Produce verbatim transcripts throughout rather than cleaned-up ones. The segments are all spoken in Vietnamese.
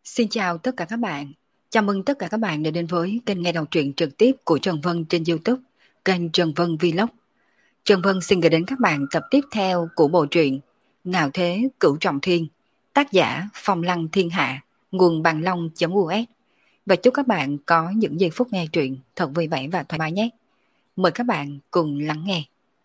Xin chào tất cả các bạn. Chào mừng tất cả các bạn đã đến với kênh nghe đọc truyện trực tiếp của Trần Vân trên YouTube, kênh Trần Vân Vlog. Trần Vân xin gửi đến các bạn tập tiếp theo của bộ truyện Ngạo Thế Cửu Trọng Thiên, tác giả Phong Lăng Thiên Hạ, nguồn bằng long.us. Và chúc các bạn có những giây phút nghe truyện thật vui vẻ và thoải mái nhé. Mời các bạn cùng lắng nghe.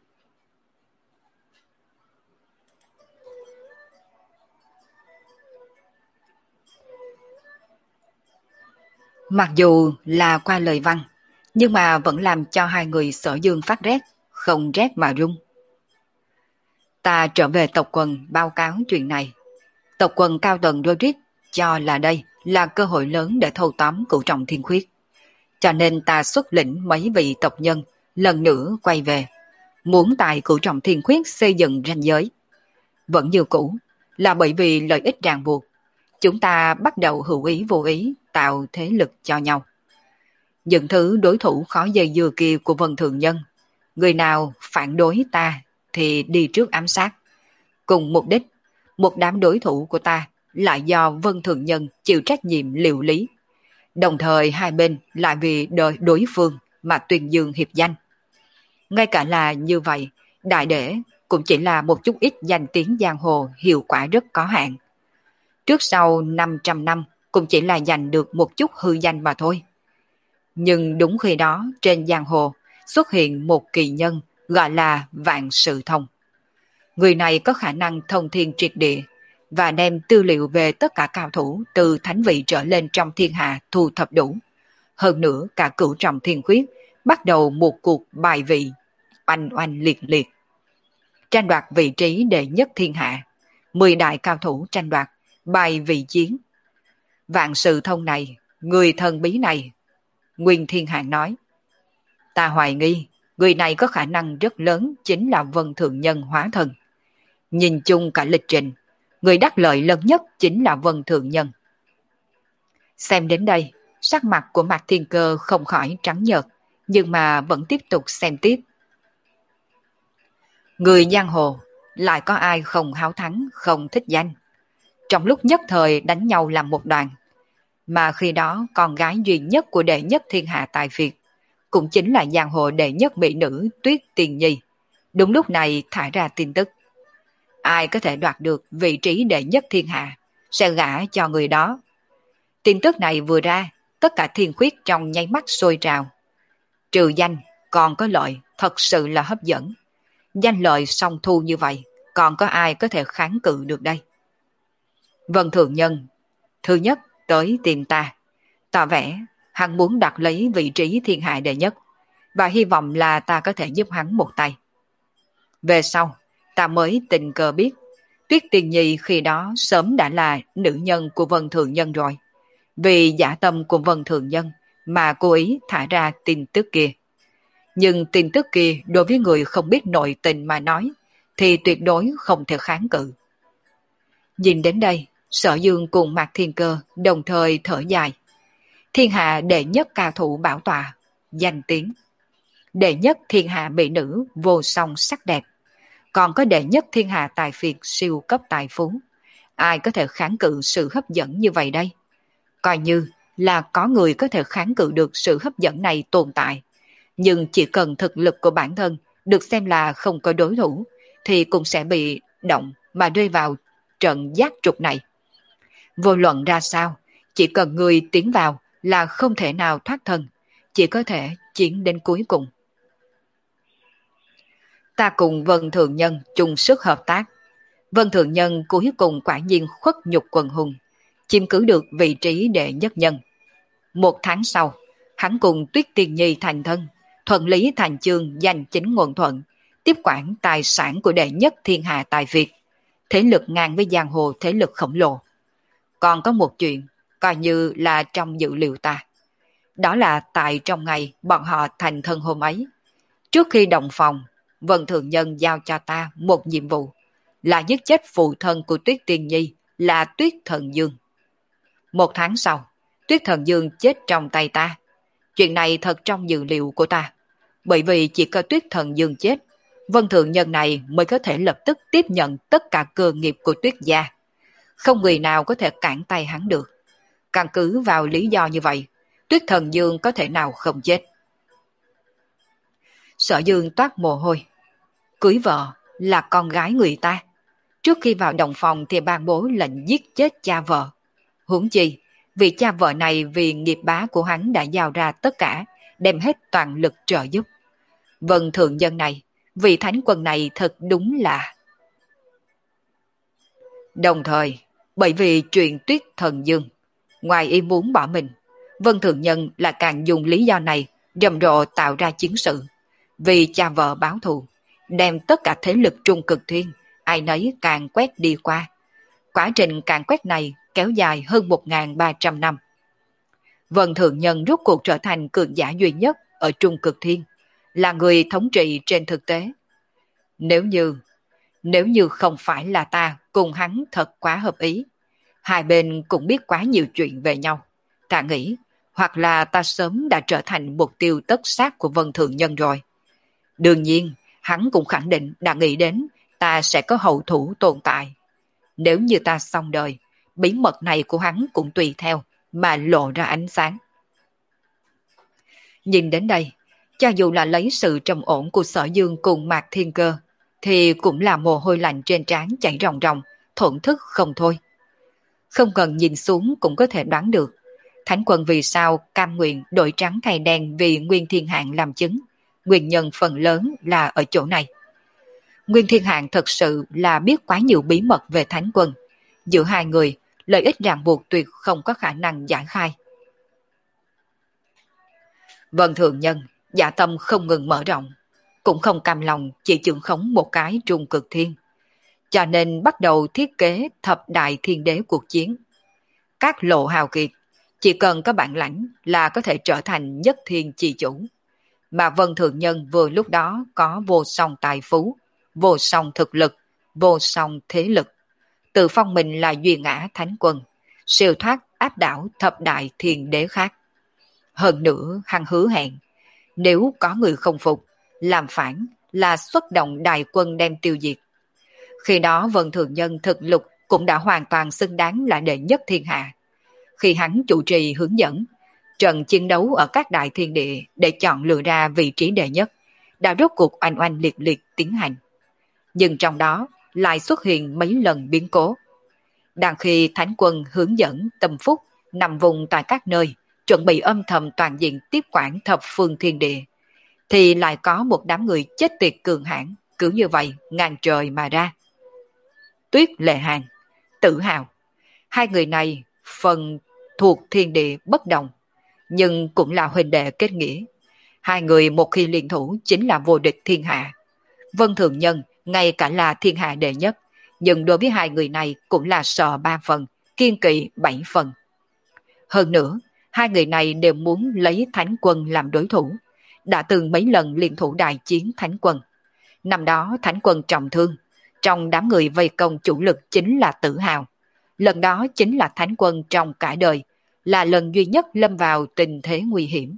Mặc dù là qua lời văn, nhưng mà vẫn làm cho hai người Sở Dương phát rét, không rét mà run. Ta trở về tộc quần báo cáo chuyện này. Tộc quần cao tầng Rodrik cho là đây là cơ hội lớn để thâu tóm Cửu Trọng Thiên Khuyết. Cho nên ta xuất lĩnh mấy vị tộc nhân lần nữa quay về, muốn tại Cửu Trọng Thiên Khuyết xây dựng ranh giới. Vẫn như cũ, là bởi vì lợi ích ràng buộc, chúng ta bắt đầu hữu ý vô ý tạo thế lực cho nhau. Những thứ đối thủ khó dây dưa kia của Vân Thường Nhân, người nào phản đối ta thì đi trước ám sát. Cùng mục đích, một đám đối thủ của ta lại do Vân Thường Nhân chịu trách nhiệm liệu lý. Đồng thời hai bên lại vì đời đối phương mà tuyên dương hiệp danh. Ngay cả là như vậy, đại để cũng chỉ là một chút ít danh tiếng giang hồ hiệu quả rất có hạn. Trước sau năm trăm năm cũng chỉ là giành được một chút hư danh mà thôi. Nhưng đúng khi đó trên giang hồ xuất hiện một kỳ nhân gọi là Vạn Sự Thông. Người này có khả năng thông thiên triệt địa và đem tư liệu về tất cả cao thủ từ thánh vị trở lên trong thiên hạ thu thập đủ. Hơn nữa cả Cửu Trọng Thiên Khuyết bắt đầu một cuộc bài vị oanh oanh liệt liệt. Tranh đoạt vị trí đệ nhất thiên hạ, mười đại cao thủ tranh đoạt bài vị chiến. Vạn Sự Thông này, người thần bí này, Nguyên Thiên Hạng nói, ta hoài nghi người này có khả năng rất lớn chính là Vân Thượng Nhân hóa thân. Nhìn chung cả lịch trình, người đắc lợi lớn nhất chính là Vân Thượng Nhân. Xem đến đây, sắc mặt của Mạc Thiên Cơ không khỏi trắng nhợt, nhưng mà vẫn tiếp tục xem tiếp. Người giang hồ, lại có ai không háo thắng, không thích danh. Trong lúc nhất thời đánh nhau làm một đoàn, mà khi đó con gái duy nhất của đệ nhất thiên hạ tài Việt, cũng chính là giang hồ đệ nhất mỹ nữ Tuyết Tiền Nhi, đúng lúc này thả ra tin tức. Ai có thể đoạt được vị trí đệ nhất thiên hạ, sẽ gả cho người đó. Tin tức này vừa ra, tất cả thiên khuyết trong nháy mắt sôi trào. Trừ danh, còn có lợi, thật sự là hấp dẫn. Danh lợi song thu như vậy, còn có ai có thể kháng cự được đây? Vân Thường Nhân, thứ nhất tới tìm ta, tỏ vẻ hắn muốn đoạt lấy vị trí thiên hạ đệ nhất, và hy vọng là ta có thể giúp hắn một tay. Về sau, ta mới tình cờ biết, Tuyết Tiền Nhi khi đó sớm đã là nữ nhân của Vân Thường Nhân rồi. Vì giả tâm của Vân Thường Nhân mà cố ý thả ra tin tức kia. Nhưng tin tức kia đối với người không biết nội tình mà nói, thì tuyệt đối không thể kháng cự. Nhìn đến đây, Sở Dương cùng Mạc Thiên Cơ đồng thời thở dài. Thiên hạ đệ nhất cao thủ bảo tọa, danh tiếng. Đệ nhất thiên hạ mỹ nữ vô song sắc đẹp. Còn có đệ nhất thiên hạ tài phiệt siêu cấp tài phú. Ai có thể kháng cự sự hấp dẫn như vậy đây? Coi như là có người có thể kháng cự được sự hấp dẫn này tồn tại. Nhưng chỉ cần thực lực của bản thân được xem là không có đối thủ, thì cũng sẽ bị động mà rơi vào trận giác trục này. Vô luận ra sao, chỉ cần người tiến vào là không thể nào thoát thân, chỉ có thể chiến đến cuối cùng. Ta cùng Vân Thường Nhân chung sức hợp tác. Vân Thường Nhân cuối cùng quả nhiên khuất nhục quần hùng, chiếm cứ được vị trí đệ nhất nhân. Một tháng sau, hắn cùng Tuyết Tiền Nhi thành thân, thuận lý thành chương giành chính nguồn thuận, tiếp quản tài sản của đệ nhất thiên hạ tài Việt, thế lực ngang với giang hồ thế lực khổng lồ. Còn có một chuyện, coi như là trong dự liệu ta. Đó là tại trong ngày bọn họ thành thân hôm ấy. Trước khi động phòng, Vân Thường Nhân giao cho ta một nhiệm vụ, là giết chết phụ thân của Tuyết Tiên Nhi là Tuyết Thần Dương. Một tháng sau, Tuyết Thần Dương chết trong tay ta. Chuyện này thật trong dự liệu của ta. Bởi vì chỉ có Tuyết Thần Dương chết, Vân Thường Nhân này mới có thể lập tức tiếp nhận tất cả cơ nghiệp của Tuyết gia. Không người nào có thể cản tay hắn được. Căn cứ vào lý do như vậy, Tuyết Thần Dương có thể nào không chết? Sở Dương toát mồ hôi. Cưới vợ là con gái người ta. Trước khi vào động phòng thì ban bố lệnh giết chết cha vợ. Huống chi, vì cha vợ này vì nghiệp bá của hắn đã giao ra tất cả, đem hết toàn lực trợ giúp. Vân thượng nhân này, vị thánh quân này thật đúng là... Đồng thời, bởi vì chuyện Tuyết Thần Dương, ngoài ý muốn bỏ mình, Vân Thượng Nhân là càng dùng lý do này rầm rộ tạo ra chiến sự. Vì cha vợ báo thù, đem tất cả thế lực Trung Cực Thiên, ai nấy càng quét đi qua. Quá trình càng quét này kéo dài hơn một nghìn ba trăm năm. Vân Thượng Nhân rốt cuộc trở thành cường giả duy nhất ở Trung Cực Thiên, là người thống trị trên thực tế. Nếu như, nếu như không phải là ta cùng hắn thật quá hợp ý, hai bên cũng biết quá nhiều chuyện về nhau, ta nghĩ hoặc là ta sớm đã trở thành mục tiêu tất sát của Vân Thượng Nhân rồi. Đương nhiên, hắn cũng khẳng định đã nghĩ đến ta sẽ có hậu thủ tồn tại. Nếu như ta xong đời, bí mật này của hắn cũng tùy theo mà lộ ra ánh sáng. Nhìn đến đây, cho dù là lấy sự trầm ổn của Sở Dương cùng Mạc Thiên Cơ, thì cũng là mồ hôi lạnh trên trán chảy ròng ròng, thổn thức không thôi. Không cần nhìn xuống cũng có thể đoán được, Thánh Quân vì sao cam nguyện đổi trắng thay đen vì Nguyên Thiên Hạng làm chứng. Nguyên nhân phần lớn là ở chỗ này. Nguyên Thiên Hạng thật sự là biết quá nhiều bí mật về Thánh Quân. Giữa hai người, lợi ích ràng buộc tuyệt không có khả năng giải khai. Vân Thượng Nhân, dạ tâm không ngừng mở rộng, cũng không cam lòng chỉ trưởng khống một cái Trung Cực Thiên. Cho nên bắt đầu thiết kế thập đại thiên đế cuộc chiến. Các lộ hào kiệt, chỉ cần có bản lãnh là có thể trở thành nhất thiên chi chủ. Mà Vân Thượng Nhân vừa lúc đó có vô song tài phú, vô song thực lực, vô song thế lực. Tự phong mình là duy ngã Thánh Quân, siêu thoát áp đảo thập đại thiên đế khác. Hơn nữa hắn hứa hẹn, nếu có người không phục, làm phản là xuất động đại quân đem tiêu diệt. Khi đó Vân Thượng Nhân thực lực cũng đã hoàn toàn xứng đáng là đệ nhất thiên hạ. Khi hắn chủ trì hướng dẫn, trận chiến đấu ở các đại thiên địa để chọn lựa ra vị trí đệ nhất, đã rốt cuộc oanh oanh liệt liệt tiến hành. Nhưng trong đó lại xuất hiện mấy lần biến cố. Đang khi Thánh Quân hướng dẫn tâm phúc nằm vùng tại các nơi, chuẩn bị âm thầm toàn diện tiếp quản thập phương thiên địa, thì lại có một đám người chết tiệt cường hãn cứ như vậy ngàn trời mà ra. Tuyết Lệ Hàn, Tử Hào, hai người này phần thuộc thiên địa bất đồng, nhưng cũng là huynh đệ kết nghĩa. Hai người một khi liên thủ chính là vô địch thiên hạ. Vân Thượng Nhân ngay cả là thiên hạ đệ nhất, nhưng đối với hai người này cũng là sợ ba phần, kiên kỵ bảy phần. Hơn nữa, hai người này đều muốn lấy Thánh Quân làm đối thủ, đã từng mấy lần liên thủ đại chiến Thánh Quân. Năm đó Thánh Quân trọng thương, trong đám người vây công chủ lực chính là Tử Hào. Lần đó chính là Thánh Quân trong cả đời, là lần duy nhất lâm vào tình thế nguy hiểm.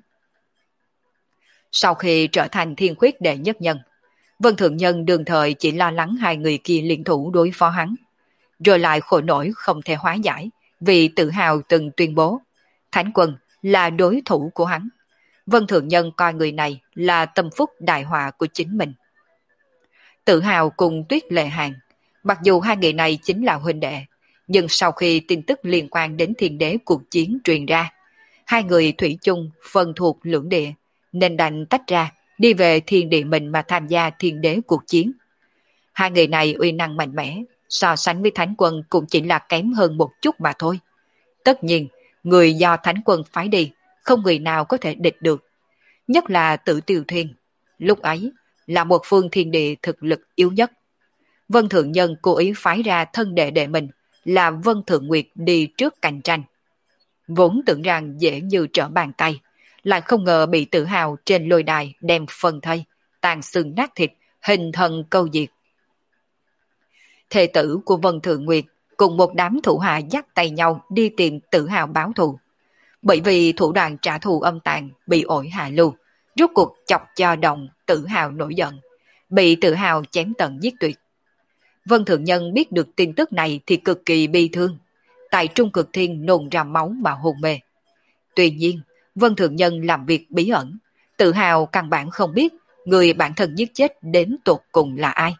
Sau khi trở thành thiên khuyết đệ nhất nhân, Vân Thượng Nhân đương thời chỉ lo lắng hai người kia liên thủ đối phó hắn, rồi lại khổ nổi không thể hóa giải vì Tử Hào từng tuyên bố Thánh Quân là đối thủ của hắn. Vân Thượng Nhân coi người này là tâm phúc đại họa của chính mình. Tử Hào cùng Tuyết Lệ Hàn, mặc dù hai người này chính là huynh đệ, nhưng sau khi tin tức liên quan đến thiên đế cuộc chiến truyền ra, hai người thủy chung phân thuộc lưỡng địa, nên đành tách ra, đi về thiên địa mình mà tham gia thiên đế cuộc chiến. Hai người này uy năng mạnh mẽ, so sánh với Thánh Quân cũng chỉ là kém hơn một chút mà thôi. Tất nhiên, người do Thánh Quân phái đi, không người nào có thể địch được. Nhất là Tử Tiêu Thiên, lúc ấy là một phương thiên địa thực lực yếu nhất. Vân Thượng Nhân cố ý phái ra thân đệ đệ mình là Vân Thượng Nguyệt đi trước cạnh tranh. Vốn tưởng rằng dễ như trở bàn tay, lại không ngờ bị Tử Hào trên lôi đài đem phân thây, tàn xương nát thịt, hình thần câu diệt. Thê tử của Vân Thượng Nguyệt cùng một đám thủ hạ dắt tay nhau đi tìm Tử Hào báo thù. Bởi vì thủ đoạn trả thù âm tàn bị ổi hạ lưu, rốt cuộc chọc cho đồng Tử Hào nổi giận, bị Tử Hào chém tận giết tuyệt. Vân Thượng Nhân biết được tin tức này thì cực kỳ bi thương, tại Trung Cực Thiên nôn ra máu mà hôn mê. Tuy nhiên, Vân Thượng Nhân làm việc bí ẩn, tự hào căn bản không biết người bản thân giết chết đến tột cùng là ai.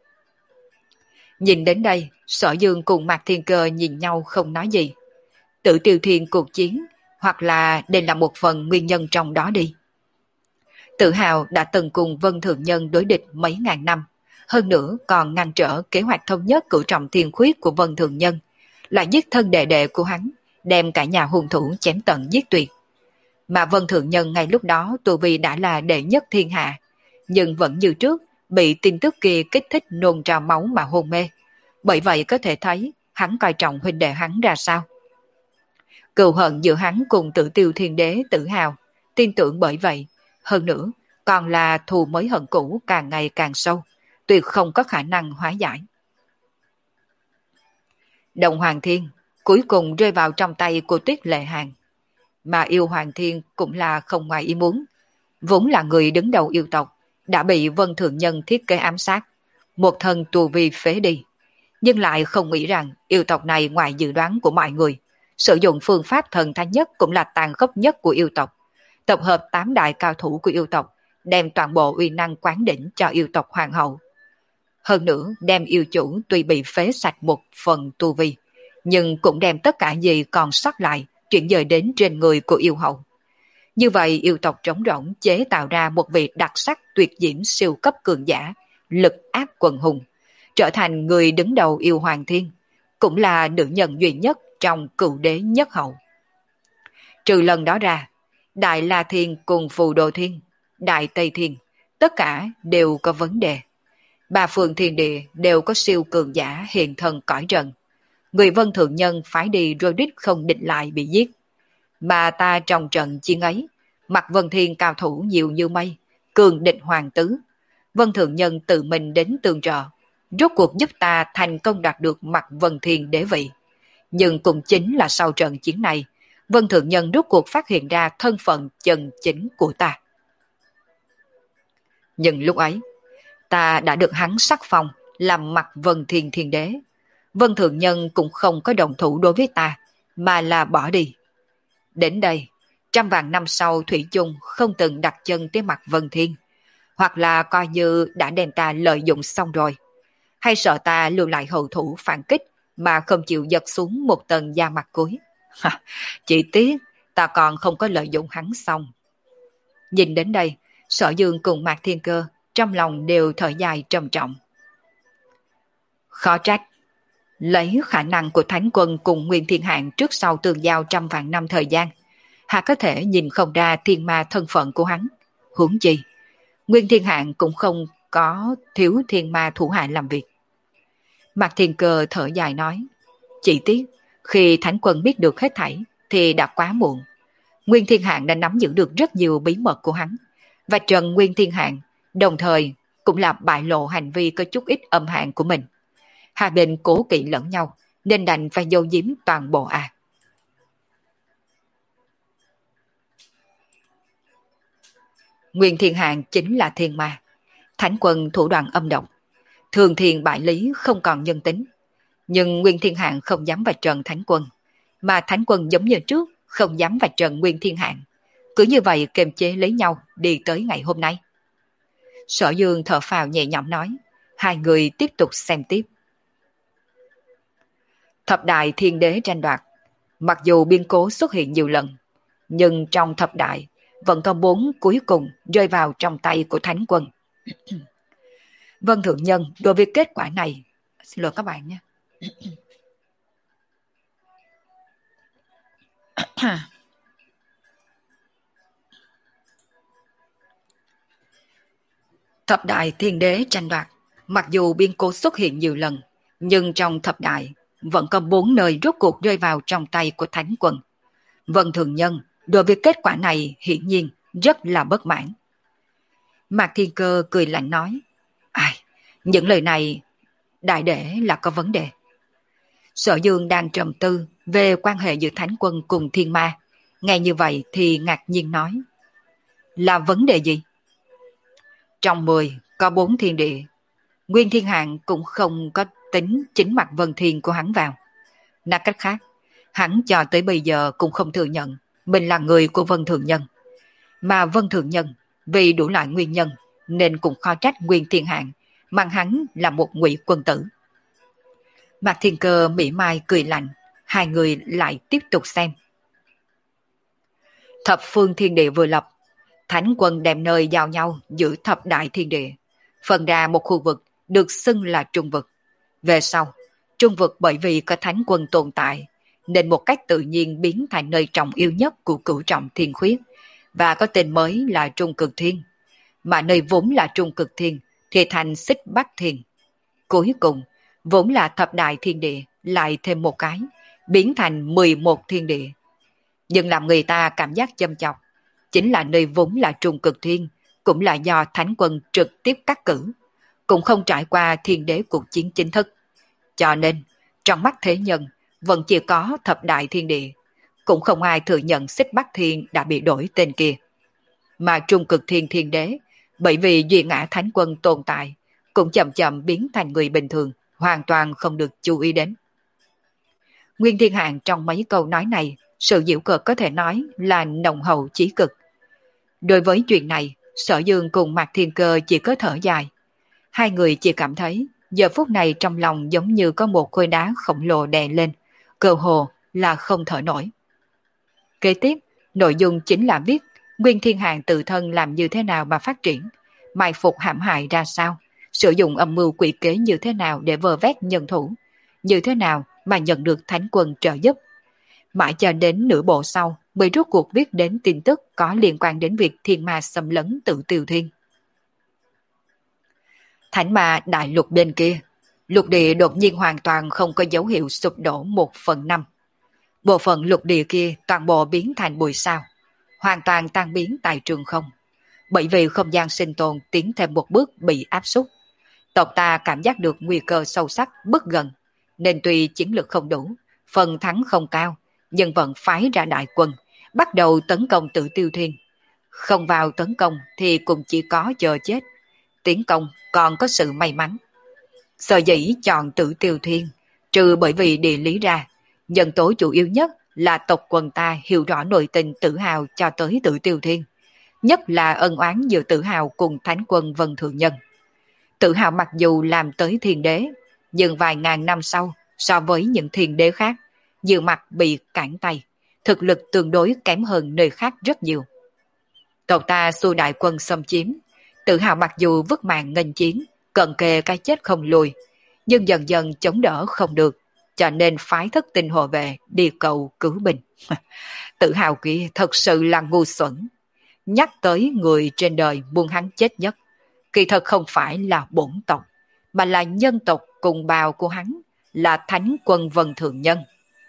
Nhìn đến đây, Sở Dương cùng Mạc Thiên Cơ nhìn nhau không nói gì. Tự Tiêu Thiên cuộc chiến, hoặc là đây là một phần nguyên nhân trong đó đi. Tự hào đã từng cùng Vân Thượng Nhân đối địch mấy ngàn năm, hơn nữa còn ngăn trở kế hoạch thống nhất cửu trọng thiên khuyết của Vân Thượng Nhân, là giết thân đệ đệ của hắn, đem cả nhà hung thủ chém tận giết tuyệt. Mà Vân Thượng Nhân ngay lúc đó tu vi đã là đệ nhất thiên hạ, nhưng vẫn như trước bị tin tức kia kích thích nôn ra máu mà hôn mê. Bởi vậy có thể thấy hắn coi trọng huynh đệ hắn ra sao. Cừu hận giữa hắn cùng Tử Tiêu Thiên Đế tự hào, tin tưởng bởi vậy, hơn nữa còn là thù mới hận cũ càng ngày càng sâu, tuyệt không có khả năng hóa giải. Động Hoàng Thiên cuối cùng rơi vào trong tay của Tuyết Lệ Hàn, mà Yêu Hoàng Thiên cũng là không ngoài ý muốn, vốn là người đứng đầu yêu tộc, đã bị Vân Thượng Nhân thiết kế ám sát, một thân tu vi phế đi, nhưng lại không nghĩ rằng yêu tộc này ngoài dự đoán của mọi người, sử dụng phương pháp thần thánh nhất cũng là tàn khốc nhất của yêu tộc, tập hợp tám đại cao thủ của yêu tộc, đem toàn bộ uy năng quán đỉnh cho yêu tộc hoàng hậu. Hơn nữa đem yêu chủ tuy bị phế sạch một phần tu vi, nhưng cũng đem tất cả gì còn sót lại chuyển dời đến trên người của yêu hậu. Như vậy yêu tộc trống rỗng chế tạo ra một vị đặc sắc tuyệt diễm siêu cấp cường giả, lực áp quần hùng, trở thành người đứng đầu Yêu Hoàng Thiên, cũng là nữ nhân duy nhất trong Cửu Đế nhất hậu. Trừ lần đó ra, Đại La Thiên cùng Phù Đồ Thiên, Đại Tây Thiên, tất cả đều có vấn đề. Ba phương thiên địa đều có siêu cường giả hiện thân cõi trần. Người Vân Thượng Nhân phải đi rồi đích không định lại bị giết. Mà ta trong trận chiến ấy, mặt Vân Thiên cao thủ nhiều như mây, cường địch hoàng tứ. Vân Thượng Nhân tự mình đến tương trợ, rốt cuộc giúp ta thành công đạt được mặt Vân Thiên đế vị. Nhưng cũng chính là sau trận chiến này, Vân Thượng Nhân rốt cuộc phát hiện ra thân phận chân chính của ta. Nhưng lúc ấy, ta đã được hắn sắc phong làm mặt Vân Thiên Thiên Đế. Vân Thượng Nhân cũng không có đồng thủ đối với ta, mà là bỏ đi. Đến đây, trăm vạn năm sau Thủy chung không từng đặt chân tới mặt Vân Thiên, hoặc là coi như đã đem ta lợi dụng xong rồi, hay sợ ta lưu lại hậu thủ phản kích mà không chịu giật xuống một tầng da mặt cuối. Chỉ tiếc ta còn không có lợi dụng hắn xong. Nhìn đến đây, Sở Dương cùng Mạc Thiên Cơ trong lòng đều thở dài trầm trọng. Khó trách, lấy khả năng của Thánh Quân cùng Nguyên Thiên Hạng trước sau tương giao trăm vạn năm thời gian, hạ có thể nhìn không ra thiên ma thân phận của hắn. Huống chi, Nguyên Thiên Hạng cũng không có thiếu thiên ma thủ hạ làm việc. Mạc Thiên Cơ thở dài nói, chỉ tiếc khi Thánh Quân biết được hết thảy thì đã quá muộn. Nguyên Thiên Hạng đã nắm giữ được rất nhiều bí mật của hắn, và trần Nguyên Thiên Hạng đồng thời cũng là bại lộ hành vi có chút ít âm hạn của mình. Hai bên cố kỵ lẫn nhau nên đành phải giấu giếm toàn bộ à. Nguyên Thiên Hạng chính là thiên ma, Thánh Quân thủ đoạn âm độc, thường thiền bại lý không còn nhân tính. Nhưng Nguyên Thiên Hạng không dám vạch trần Thánh Quân, mà Thánh Quân giống như trước không dám vạch trần Nguyên Thiên Hạng. Cứ như vậy kiềm chế lấy nhau đi tới ngày hôm nay. Sở Dương thở phào nhẹ nhõm nói, hai người tiếp tục xem tiếp. Thập đại thiên đế tranh đoạt, mặc dù biên cố xuất hiện nhiều lần, nhưng trong thập đại vẫn có bốn cuối cùng rơi vào trong tay của Thánh Quân. Vân Thượng Nhân đối với kết quả này, xin lỗi các bạn nhé. Thập đại thiên đế tranh đoạt, mặc dù biên cố xuất hiện nhiều lần, nhưng trong thập đại vẫn có bốn nơi rốt cuộc rơi vào trong tay của Thánh Quân. Vân Thường Nhân đối với kết quả này hiển nhiên rất là bất mãn. Mạc Thiên Cơ cười lạnh nói, ai, những lời này đại để là có vấn đề. Sở Dương đang trầm tư về quan hệ giữa Thánh Quân cùng Thiên Ma, nghe như vậy thì ngạc nhiên nói, là vấn đề gì? Trong mười có bốn thiên địa, Nguyên Thiên Hạng cũng không có tính chính mặt Vân Thiên của hắn vào. Nói cách khác, hắn cho tới bây giờ cũng không thừa nhận mình là người của Vân Thường Nhân. Mà Vân Thường Nhân vì đủ loại nguyên nhân nên cũng khó trách Nguyên Thiên Hạng mang hắn là một ngụy quân tử. Mạc Thiên Cơ mỉa mai cười lạnh, hai người lại tiếp tục xem. Thập phương thiên địa vừa lập, thánh quân đem nơi giao nhau giữa thập đại thiên địa, phân ra một khu vực được xưng là trung vực. Về sau, trung vực bởi vì có thánh quân tồn tại, nên một cách tự nhiên biến thành nơi trọng yêu nhất của cửu trọng thiên khuyết, và có tên mới là Trung Cực Thiên. Mà nơi vốn là Trung Cực Thiên thì thành Xích Bắc Thiên. Cuối cùng, vốn là thập đại thiên địa lại thêm một cái, biến thành mười một thiên địa. Nhưng làm người ta cảm giác châm chọc, chính là nơi vốn là Trung Cực Thiên, cũng là do thánh quân trực tiếp cắt cử, cũng không trải qua thiên đế cuộc chiến chính thức. Cho nên, trong mắt thế nhân, vẫn chỉ có thập đại thiên địa, cũng không ai thừa nhận Xích Bắc Thiên đã bị đổi tên kia. Mà Trung Cực Thiên thiên đế, bởi vì duy ngã thánh quân tồn tại, cũng chậm chậm biến thành người bình thường, hoàn toàn không được chú ý đến. Nguyên Thiên Hạng trong mấy câu nói này, sự giễu cợt có thể nói là nồng hậu chí cực. Đối với chuyện này, Sở Dương cùng Mạc Thiên Cơ chỉ có thở dài. Hai người chỉ cảm thấy giờ phút này trong lòng giống như có một khối đá khổng lồ đè lên, cơ hồ là không thở nổi. Kế tiếp, nội dung chính là viết Nguyên Thiên Hạng tự thân làm như thế nào mà phát triển, mai phục hãm hại ra sao, sử dụng âm mưu quỷ kế như thế nào để vơ vét nhân thủ, như thế nào mà nhận được thánh quân trợ giúp. Mãi cho đến nửa bộ sau mới rốt cuộc viết đến tin tức có liên quan đến việc thiên ma xâm lấn Tử Tiêu Thiên. Thánh ma đại lục bên kia, lục địa đột nhiên hoàn toàn không có dấu hiệu sụp đổ một phần năm. Bộ phận lục địa kia toàn bộ biến thành bụi sao, hoàn toàn tan biến tại trường không. Bởi vì không gian sinh tồn tiến thêm một bước bị áp suất, tộc ta cảm giác được nguy cơ sâu sắc bước gần, nên tuy chiến lược không đủ, phần thắng không cao, nhưng vẫn phái ra đại quân, bắt đầu tấn công Tử Tiêu Thiên. Không vào tấn công thì cũng chỉ có chờ chết, tiến công còn có sự may mắn. Sở dĩ chọn Tử Tiêu Thiên, trừ bởi vì địa lý ra, nhân tố chủ yếu nhất là tộc quần ta hiểu rõ nội tình Tử Hào cho tới Tử Tiêu Thiên, nhất là ân oán giữa Tử Hào cùng thánh quân Vân Thường Nhân. Tử Hào mặc dù làm tới thiên đế, nhưng vài ngàn năm sau, so với những thiên đế khác, nhiều mặt bị cản tay, thực lực tương đối kém hơn nơi khác rất nhiều. Tộc ta xua đại quân xâm chiếm, Tử Hào mặc dù vứt mạng nghênh chiến, cận kề cái chết không lùi, nhưng dần dần chống đỡ không được, cho nên phái thất tinh hộ vệ đi cầu cứu binh. Tử Hào kia thật sự là ngu xuẩn. Nhắc tới người trên đời muốn hắn chết nhất, kỳ thật không phải là bổn tộc, mà là nhân tộc cùng bào của hắn, là thánh quân Vân Thường Nhân.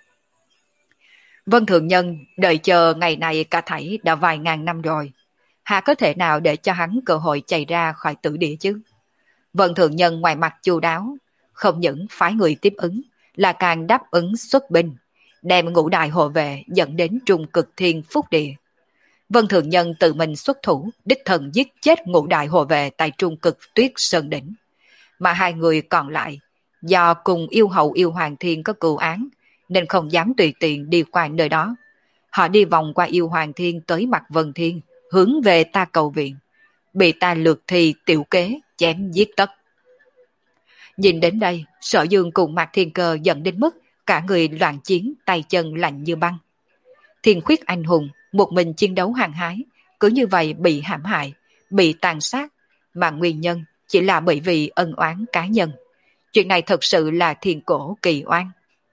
Vân Thường Nhân đợi chờ ngày này cả thảy đã vài ngàn năm rồi, hà có thể nào để cho hắn cơ hội chạy ra khỏi tử địa chứ? Vân Thường Nhân ngoài mặt chu đáo, không những phái người tiếp ứng, là càng đáp ứng xuất binh, đem ngũ đại hộ vệ dẫn đến Trung Cực Thiên Phúc Địa. Vân Thường Nhân tự mình xuất thủ, đích thần giết chết ngũ đại hộ vệ tại Trung Cực Tuyết Sơn Đỉnh. Mà hai người còn lại, do cùng yêu hậu yêu hoàng thiên có cựu án, nên không dám tùy tiện đi qua nơi đó. Họ đi vòng qua yêu hoàng thiên tới mặt Vân Thiên, hướng về ta cầu viện, bị ta lược thì tiểu kế, chém giết tất. Nhìn đến đây, Sở Dương cùng Mạc Thiên Cơ giận đến mức cả người loạn chiến, tay chân lạnh như băng. Thiên Khuyết anh hùng, một mình chiến đấu hăng hái, cứ như vậy bị hãm hại, bị tàn sát, mà nguyên nhân chỉ là bởi vì ân oán cá nhân. Chuyện này thật sự là thiên cổ kỳ oan.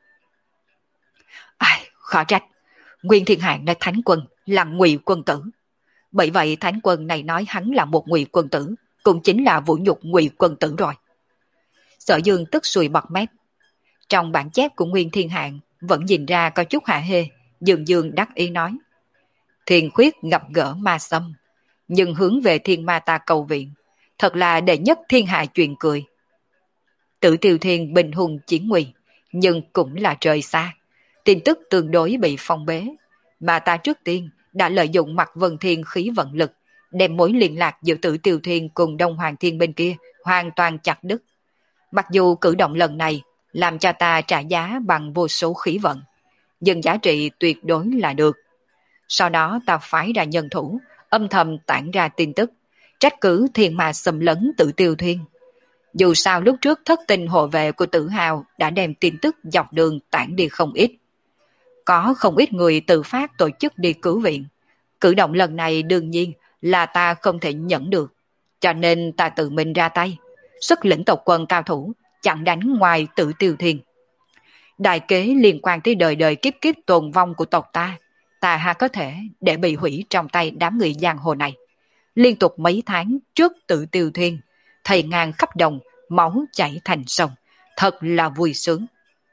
Ai, khó trách, Nguyên Thiên Hạng nói thánh quân là ngụy quân tử. Bởi vậy thánh quân này nói hắn là một ngụy quân tử, cũng chính là vũ nhục ngụy quân tử rồi. Sở Dương tức sùi bọt mép. Trong bản chép của Nguyên Thiên Hạng vẫn nhìn ra có chút hạ hê, dường dường đắc ý nói. Thiên Khuyết gặp gỡ ma xâm, nhưng hướng về thiên ma ta cầu viện, thật là đệ nhất thiên hạ chuyện cười. Tử Tiêu Thiên bình hùng chiến nguy, nhưng cũng là trời xa, tin tức tương đối bị phong bế, mà ta trước tiên đã lợi dụng mặt Vân Thiên khí vận lực, đem mối liên lạc giữa Tử Tiêu Thiên cùng Đông Hoàng Thiên bên kia hoàn toàn chặt đứt. Mặc dù cử động lần này làm cho ta trả giá bằng vô số khí vận, nhưng giá trị tuyệt đối là được. Sau đó ta phái ra nhân thủ, âm thầm tản ra tin tức, trách cứ thiên ma xâm lấn Tử Tiêu Thuyền. Dù sao lúc trước thất tình hộ vệ của Tử Hào đã đem tin tức dọc đường tản đi không ít. Có không ít người tự phát tổ chức đi cứu viện. Cử động lần này đương nhiên là ta không thể nhẫn được. Cho nên ta tự mình ra tay, xuất lĩnh tộc quân cao thủ, chặn đánh ngoài Tử Tiêu Thiên. Đại kế liên quan tới đời đời kiếp kiếp tồn vong của tộc ta, ta ha có thể để bị hủy trong tay đám người giang hồ này. Liên tục mấy tháng trước Tử Tiêu Thiên, thầy ngang khắp đồng, máu chảy thành sông, thật là vui sướng.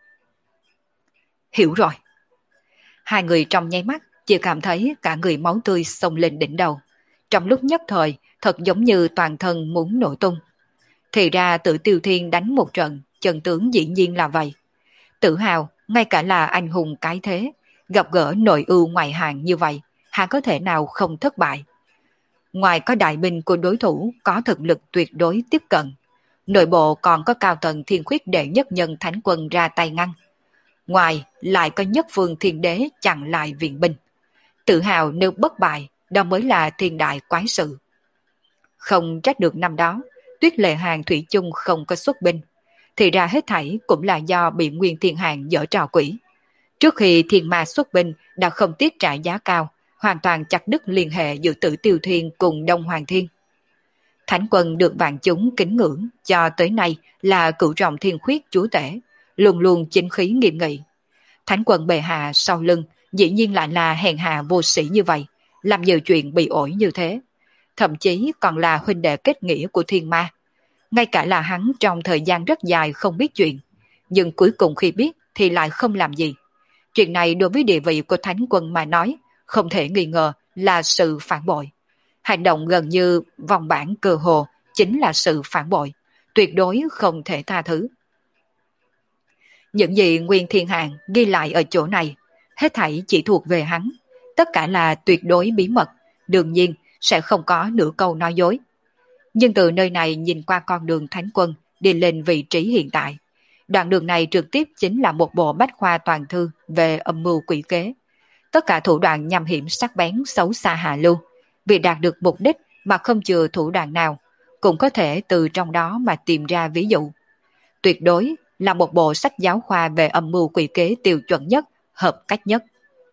Hiểu rồi. Hai người trong nháy mắt chỉ cảm thấy cả người máu tươi xông lên đỉnh đầu. Trong lúc nhất thời, thật giống như toàn thân muốn nổ tung. Thì ra Tử Tiêu Thiên đánh một trận, chân tướng dĩ nhiên là vậy. Tự hào, ngay cả là anh hùng cái thế, gặp gỡ nội ưu ngoại hạng như vậy, hà có thể nào không thất bại. Ngoài có đại binh của đối thủ có thực lực tuyệt đối tiếp cận, nội bộ còn có cao tầng thiên khuyết đệ nhất nhân thánh quân ra tay ngăn. Ngoài lại có nhất phương thiên đế chặn lại viện binh. Tự hào nếu bất bại, đó mới là thiên đại quái sự. Không trách được năm đó, Tuyết Lệ Hàng thủy chung không có xuất binh. Thì ra hết thảy cũng là do bị Nguyên Thiên Hàng dở trò quỷ. Trước khi thiên ma xuất binh đã không tiếc trả giá cao, hoàn toàn chặt đứt liên hệ giữa Tử Tiêu Thiên cùng Đông Hoàng Thiên. Thánh quân được vạn chúng kính ngưỡng cho tới nay là cửu trọng thiên khuyết chúa tể, luôn luôn chính khí nghiêm nghị. Thánh quân bệ hạ sau lưng dĩ nhiên lại là hèn hạ vô sĩ như vậy, làm nhiều chuyện bị ổi như thế. Thậm chí còn là huynh đệ kết nghĩa của thiên ma. Ngay cả là hắn trong thời gian rất dài không biết chuyện, nhưng cuối cùng khi biết thì lại không làm gì. Chuyện này đối với địa vị của thánh quân mà nói, không thể nghi ngờ là sự phản bội. Hành động gần như vòng bản cơ hồ chính là sự phản bội, tuyệt đối không thể tha thứ. Những gì Nguyên Thiên Hàng ghi lại ở chỗ này, hết thảy chỉ thuộc về hắn, tất cả là tuyệt đối bí mật, đương nhiên sẽ không có nửa câu nói dối. Nhưng từ nơi này nhìn qua con đường thánh quân đi lên vị trí hiện tại, đoạn đường này trực tiếp chính là một bộ bách khoa toàn thư về âm mưu quỷ kế. Tất cả thủ đoạn nhằm hiểm sắc bén xấu xa hạ lưu, vì đạt được mục đích mà không chừa thủ đoạn nào, cũng có thể từ trong đó mà tìm ra ví dụ. Tuyệt đối là một bộ sách giáo khoa về âm mưu quỷ kế tiêu chuẩn nhất, hợp cách nhất.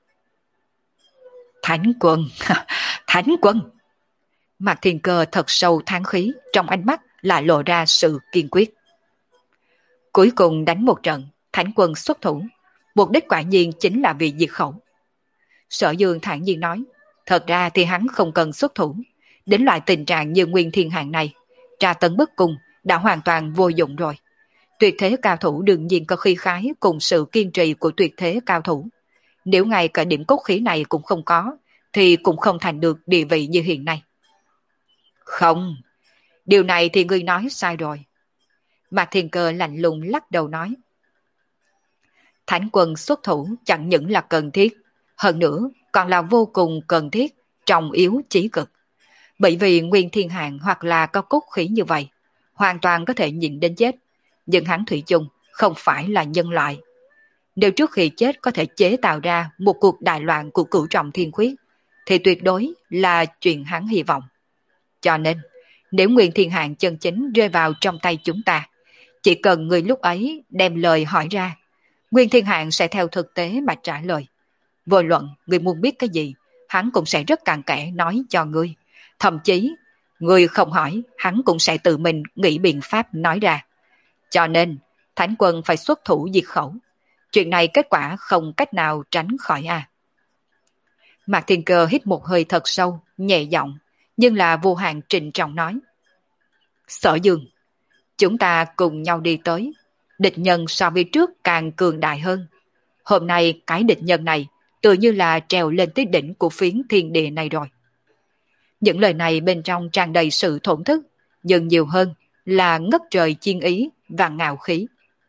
Thánh quân, thánh quân. Mạc Thiên Cơ thật sâu thán khí, trong ánh mắt lại lộ ra sự kiên quyết. Cuối cùng đánh một trận, thánh quân xuất thủ, mục đích quả nhiên chính là vì diệt khẩu. Sở Dương thản nhiên nói, thật ra thì hắn không cần xuất thủ, đến loại tình trạng như Nguyên Thiên Hàng này, tra tấn bức cùng đã hoàn toàn vô dụng rồi. Tuyệt thế cao thủ đương nhiên có khí khái cùng sự kiên trì của tuyệt thế cao thủ. Nếu ngay cả điểm cốt khí này cũng không có, thì cũng không thành được địa vị như hiện nay. Không, điều này thì ngươi nói sai rồi. Mạc Thiên Cơ lạnh lùng lắc đầu nói. Thánh quân xuất thủ chẳng những là cần thiết, hơn nữa còn là vô cùng cần thiết, trọng yếu chí cực. Bởi vì Nguyên Thiên Hàng hoặc là có cốt khí như vậy, hoàn toàn có thể nhìn đến chết, nhưng hắn thủy chung không phải là nhân loại. Nếu trước khi chết có thể chế tạo ra một cuộc đại loạn của cửu trọng thiên khuyết, thì tuyệt đối là chuyện hắn hy vọng. Cho nên, nếu Nguyên Thiên Hàng chân chính rơi vào trong tay chúng ta, chỉ cần người lúc ấy đem lời hỏi ra, Nguyên Thiên Hàng sẽ theo thực tế mà trả lời. Vô luận người muốn biết cái gì, hắn cũng sẽ rất cặn kẽ nói cho ngươi. Thậm chí, người không hỏi, hắn cũng sẽ tự mình nghĩ biện pháp nói ra. Cho nên, Thánh quân phải xuất thủ diệt khẩu. Chuyện này kết quả không cách nào tránh khỏi à. Mạc Thiên Cơ hít một hơi thật sâu, nhẹ giọng, nhưng là vô hạn trịnh trọng nói. Sở Dương, chúng ta cùng nhau đi tới. Địch nhân so với trước càng cường đại hơn. Hôm nay cái địch nhân này tự như là trèo lên tới đỉnh của phiến thiên địa này rồi. Những lời này bên trong tràn đầy sự thổn thức, nhưng nhiều hơn là ngất trời chiên ý và ngạo khí.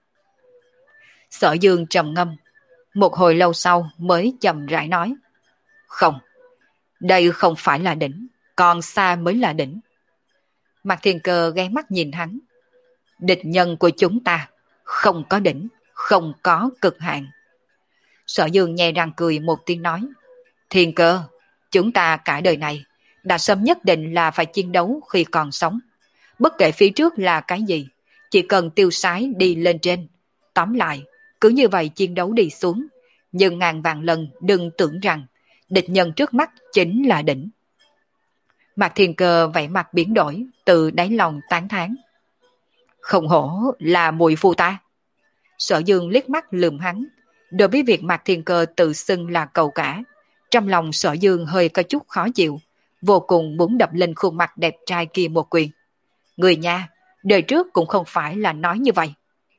Sở Dương trầm ngâm, một hồi lâu sau mới chậm rãi nói. Không, đây không phải là đỉnh, còn xa mới là đỉnh. Mạc Thiên Cơ ghé mắt nhìn hắn. Địch nhân của chúng ta không có đỉnh, không có cực hạn. Sở Dương nhè răng cười một tiếng nói, Thiên Cơ, chúng ta cả đời này đã sớm nhất định là phải chiến đấu khi còn sống. Bất kể phía trước là cái gì, chỉ cần tiêu sái đi lên trên. Tóm lại, cứ như vậy chiến đấu đi xuống. Nhưng ngàn vạn lần đừng tưởng rằng địch nhân trước mắt chính là đỉnh. Mạc Thiên Cơ vẻ mặt biến đổi, từ đáy lòng tán thán. Không hổ là mùi phu ta. Sở Dương liếc mắt lườm hắn. Đối với việc Mạc Thiên Cơ tự xưng là cầu cả, trong lòng Sở Dương hơi có chút khó chịu, vô cùng muốn đập lên khuôn mặt đẹp trai kia một quyền. Người nha, đời trước cũng không phải là nói như vậy.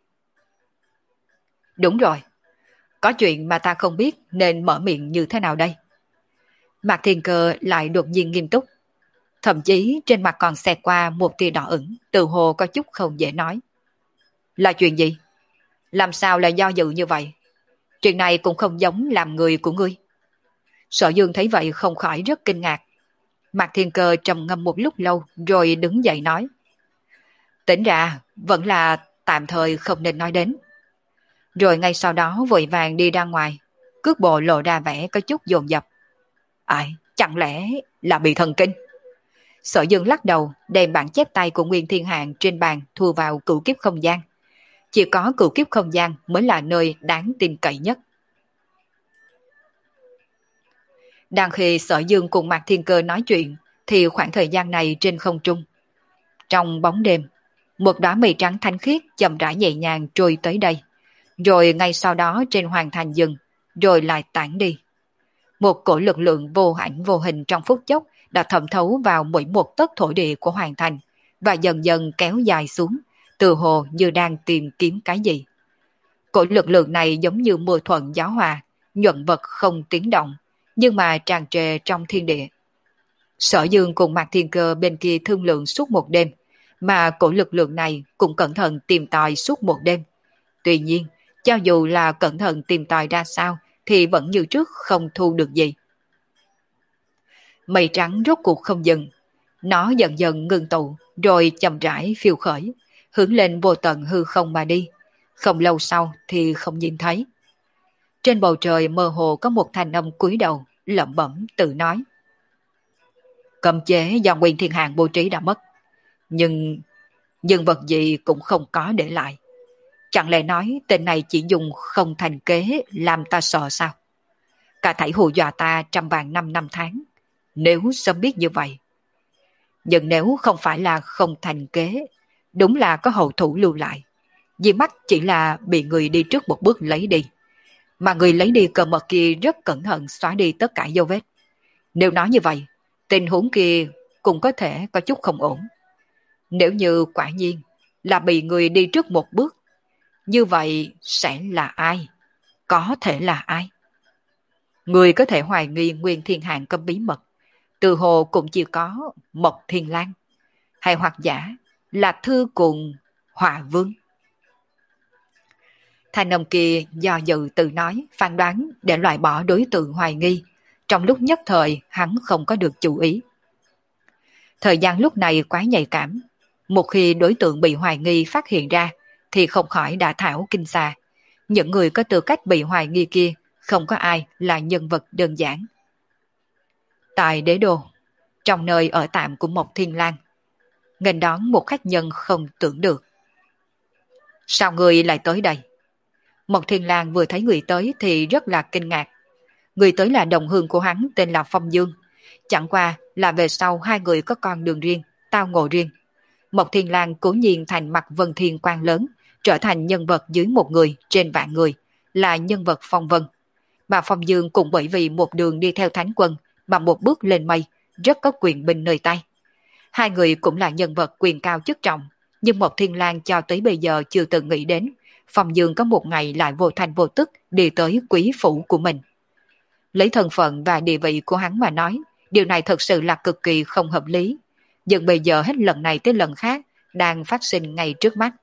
Đúng rồi, có chuyện mà ta không biết nên mở miệng như thế nào đây? Mạc Thiên Cơ lại đột nhiên nghiêm túc. Thậm chí trên mặt còn xẹt qua một tia đỏ ửng, từ hồ có chút không dễ nói. Là chuyện gì? Làm sao lại do dự như vậy? Chuyện này cũng không giống làm người của ngươi. Sở Dương thấy vậy không khỏi rất kinh ngạc. Mạc Thiên Cơ trầm ngâm một lúc lâu rồi đứng dậy nói. Tính ra vẫn là tạm thời không nên nói đến. Rồi ngay sau đó vội vàng đi ra ngoài, cước bộ lộ ra vẻ có chút dồn dập. Ai, chẳng lẽ là bị thần kinh? Sở Dương lắc đầu, đem bản chép tay của Nguyên Thiên Hạng trên bàn thu vào cửu kiếp không gian. Chỉ có cửu kiếp không gian mới là nơi đáng tin cậy nhất. Đang khi Sở Dương cùng Mạc Thiên Cơ nói chuyện, thì khoảng thời gian này trên không trung. Trong bóng đêm, một đóa mây trắng thanh khiết chậm rãi nhẹ nhàng trôi tới đây. Rồi ngay sau đó trên hoàn thành dừng, rồi lại tản đi. Một cổ lực lượng vô ảnh vô hình trong phút chốc đã thẩm thấu vào mỗi một tấc thổ địa của hoàn thành và dần dần kéo dài xuống, từ hồ như đang tìm kiếm cái gì. Cổ lực lượng này giống như mưa thuận gió hòa, nhuận vật không tiếng động, nhưng mà tràn trề trong thiên địa. Sở Dương cùng Mạc Thiên Cơ bên kia thương lượng suốt một đêm, mà cổ lực lượng này cũng cẩn thận tìm tòi suốt một đêm. Tuy nhiên, cho dù là cẩn thận tìm tòi ra sao, thì vẫn như trước không thu được gì. Mây trắng rốt cuộc không dừng, nó dần dần ngưng tụ, rồi chậm rãi phiêu khởi, hướng lên vô tận hư không mà đi. Không lâu sau thì không nhìn thấy. Trên bầu trời mơ hồ có một thanh âm cúi đầu, lẩm bẩm tự nói. Cấm chế do Nguyên Thiên Hạng bố trí đã mất, nhưng nhưng vật gì cũng không có để lại. Chẳng lẽ nói tên này chỉ dùng không thành kế làm ta sợ sao? Cả thảy hù dọa ta trăm vàng năm năm tháng. Nếu sớm biết như vậy. Nhưng nếu không phải là không thành kế, đúng là có hậu thủ lưu lại. Di mắt chỉ là bị người đi trước một bước lấy đi. Mà người lấy đi cờ mật kia rất cẩn thận xóa đi tất cả dấu vết. Nếu nói như vậy, tình huống kia cũng có thể có chút không ổn. Nếu như quả nhiên là bị người đi trước một bước, như vậy sẽ là ai? Có thể là ai? Người có thể hoài nghi Nguyên Thiên Hạng có bí mật, từ hồ cũng chỉ có Mộc Thiên Lang, hay hoặc giả là Thư cùng Hỏa Vương. Thanh âm kia do dự tự nói, phán đoán để loại bỏ đối tượng hoài nghi. Trong lúc nhất thời hắn không có được chú ý. Thời gian lúc này quá nhạy cảm. Một khi đối tượng bị hoài nghi phát hiện ra thì không khỏi đã thảo kinh xa. Những người có tư cách bị hoài nghi kia không có ai là nhân vật đơn giản. Tại đế đô, trong nơi ở tạm của Mộc Thiên Lang, nghênh đón một khách nhân không tưởng được. Sao người lại tới đây? Mộc Thiên Lang vừa thấy người tới thì rất là kinh ngạc. Người tới là đồng hương của hắn tên là Phong Dương. Chẳng qua là về sau hai người có con đường riêng, tao ngộ riêng. Mộc Thiên Lang cố nhiên thành mặt vân thiên quan lớn, trở thành nhân vật dưới một người trên vạn người, là nhân vật phong vân. Mà Phong Dương cũng bởi vì một đường đi theo thánh quân mà một bước lên mây, rất có quyền binh nơi tay. Hai người cũng là nhân vật quyền cao chức trọng, nhưng Mộc Thiên Lang cho tới bây giờ chưa từng nghĩ đến Phong Dương có một ngày lại vô thành vô tức đi tới quý phủ của mình. Lấy thân phận và địa vị của hắn mà nói, điều này thật sự là cực kỳ không hợp lý. Nhưng bây giờ hết lần này tới lần khác đang phát sinh ngay trước mắt.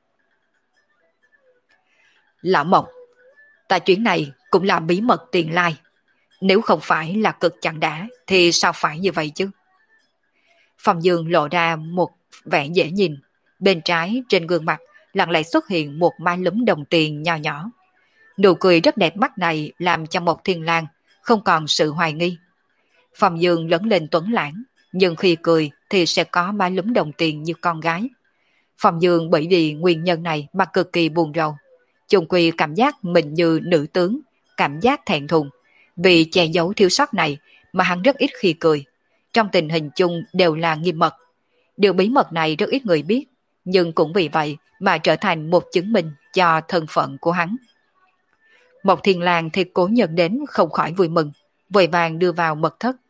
Lão Mộc, ta chuyến này cũng là bí mật tiền lai. Nếu không phải là cực chẳng đã thì sao phải như vậy chứ? Phong Dương lộ ra một vẻ dễ nhìn. Bên trái trên gương mặt lặng lẽ xuất hiện một mái lúm đồng tiền nho nhỏ. Nụ cười rất đẹp mắt này làm cho Mộc Thiên Lang không còn sự hoài nghi. Phong Dương lớn lên tuấn lãng, nhưng khi cười thì sẽ có má lúm đồng tiền như con gái. Phong Dương bởi vì nguyên nhân này mà cực kỳ buồn rầu. Chung quy cảm giác mình như nữ tướng, cảm giác thẹn thùng. Vì che giấu thiếu sót này mà hắn rất ít khi cười. Trong tình hình chung đều là nghiêm mật. Điều bí mật này rất ít người biết, nhưng cũng vì vậy mà trở thành một chứng minh cho thân phận của hắn. Mộc Thiên Lang thì cố nhận đến không khỏi vui mừng, vội vàng đưa vào mật thất.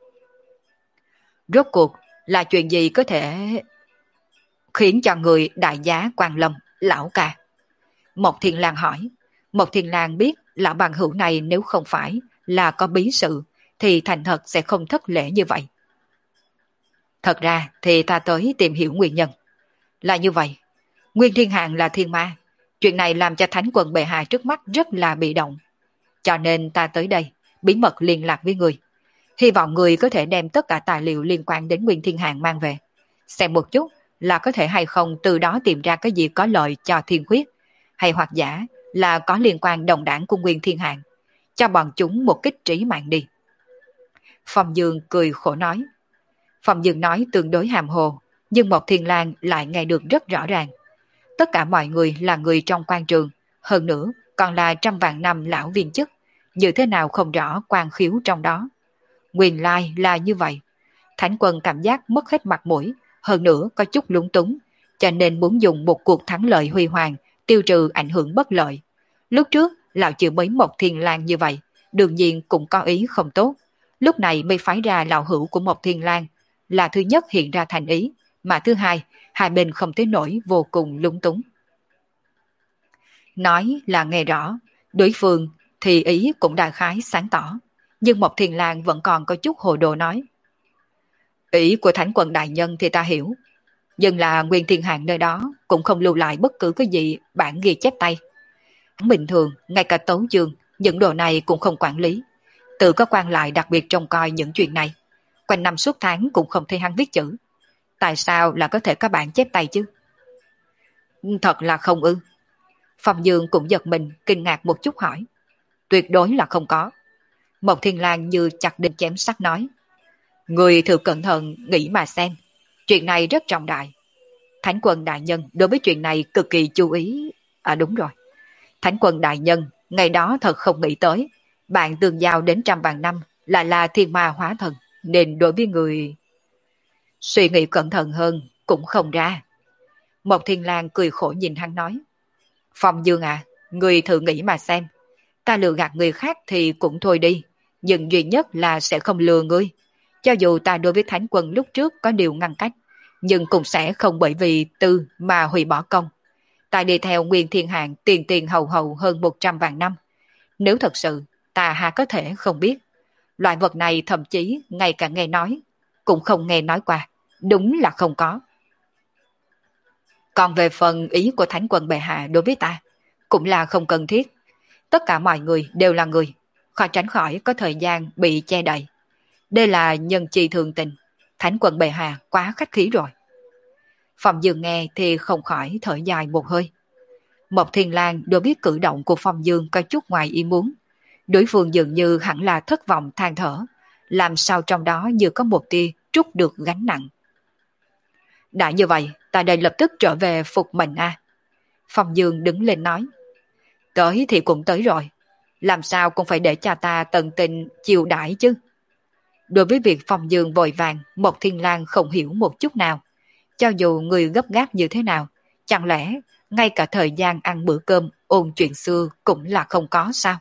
Rốt cuộc là chuyện gì có thể khiến cho người đại giá quan lâm, lão ca? Mộc Thiên Lang hỏi. Mộc Thiên Lang biết lão bằng hữu này nếu không phải là có bí sự thì thành thật sẽ không thất lễ như vậy. Thật ra thì ta tới tìm hiểu nguyên nhân. Là như vậy, Nguyên Thiên Hạng là thiên ma. Chuyện này làm cho Thánh Quân bệ hạ trước mắt rất là bị động. Cho nên ta tới đây, bí mật liên lạc với người. Hy vọng người có thể đem tất cả tài liệu liên quan đến Nguyên Thiên Hạng mang về. Xem một chút là có thể hay không từ đó tìm ra cái gì có lợi cho thiên khuyết, hay hoặc giả là có liên quan đồng đảng của Nguyên Thiên Hạng. Cho bọn chúng một kích trí mạng đi. Phong Dương cười khổ nói. Phong Dương nói tương đối hàm hồ, nhưng Mộc Thiên Lang lại nghe được rất rõ ràng. Tất cả mọi người là người trong quan trường, hơn nữa còn là trăm vạn năm lão viên chức, như thế nào không rõ quan khiếu trong đó. Nguyên lai là như vậy. Thánh Quân cảm giác mất hết mặt mũi, hơn nữa có chút lúng túng, cho nên muốn dùng một cuộc thắng lợi huy hoàng, tiêu trừ ảnh hưởng bất lợi. Lúc trước, lão chưa mấy Mộc Thiên Lang như vậy, đương nhiên cũng có ý không tốt. Lúc này mới phái ra lão hữu của Mộc Thiên Lang, là thứ nhất hiện ra thành ý, mà thứ hai, hai bên không tới nổi vô cùng lúng túng. Nói là nghe rõ, đối phương thì ý cũng đại khái sáng tỏ, nhưng Mộc Thiên Lang vẫn còn có chút hồ đồ nói. Ý của Thánh Quân đại nhân thì ta hiểu, nhưng là Nguyên Thiên Hạng nơi đó cũng không lưu lại bất cứ cái gì bản ghi chép tay. Bình thường, ngay cả tấu chương, những đồ này cũng không quản lý. Tự có quan lại đặc biệt trông coi những chuyện này. Quanh năm suốt tháng cũng không thấy hắn viết chữ. Tại sao là có thể có bản chép tay chứ? Thật là không ư. Phong Dương cũng giật mình, kinh ngạc một chút hỏi. Tuyệt đối là không có. Mộc Thiên Lang như chặt đinh chém sắt nói. Người thử cẩn thận nghĩ mà xem. Chuyện này rất trọng đại. Thánh Quân đại nhân đối với chuyện này cực kỳ chú ý. À đúng rồi. Thánh Quân đại nhân ngày đó thật không nghĩ tới. Bạn tương giao đến trăm vạn năm là là thiên ma hóa thần. Nên đối với người... Suy nghĩ cẩn thận hơn cũng không ra. Mộc Thiên Lang cười khổ nhìn hắn nói. Phong Dương à, người thử nghĩ mà xem. Ta lừa gạt người khác thì cũng thôi đi. Nhưng duy nhất là sẽ không lừa ngươi. Cho dù ta đối với Thánh Quân lúc trước có điều ngăn cách, nhưng cũng sẽ không bởi vì tư mà hủy bỏ công. Ta đi theo Nguyên Thiên Hạng tiền tiền hầu hầu hơn một trăm vạn năm. Nếu thật sự, ta hà có thể không biết. Loại vật này thậm chí ngay cả nghe nói, cũng không nghe nói qua. Đúng là không có. Còn về phần ý của Thánh Quân bệ hạ đối với ta, cũng là không cần thiết. Tất cả mọi người đều là người, khó tránh khỏi có thời gian bị che đậy. Đây là nhân chi thường tình, Thánh Quân bệ hạ quá khách khí rồi. Phong Dương nghe thì không khỏi thở dài một hơi. Mộc Thiên Lang đối biết cử động của Phong Dương có chút ngoài ý muốn. Đối phương dường như hẳn là thất vọng than thở, làm sao trong đó như có một tia trút được gánh nặng. Đã như vậy, ta đây lập tức trở về phục mệnh a. Phong Dương đứng lên nói. Tới thì cũng tới rồi, làm sao cũng phải để cha ta tận tình chiều đãi chứ. Đối với việc Phong Dương vội vàng, Mộc Thiên Lang không hiểu một chút nào. Cho dù người gấp gáp như thế nào, chẳng lẽ ngay cả thời gian ăn bữa cơm ôn chuyện xưa cũng là không có sao?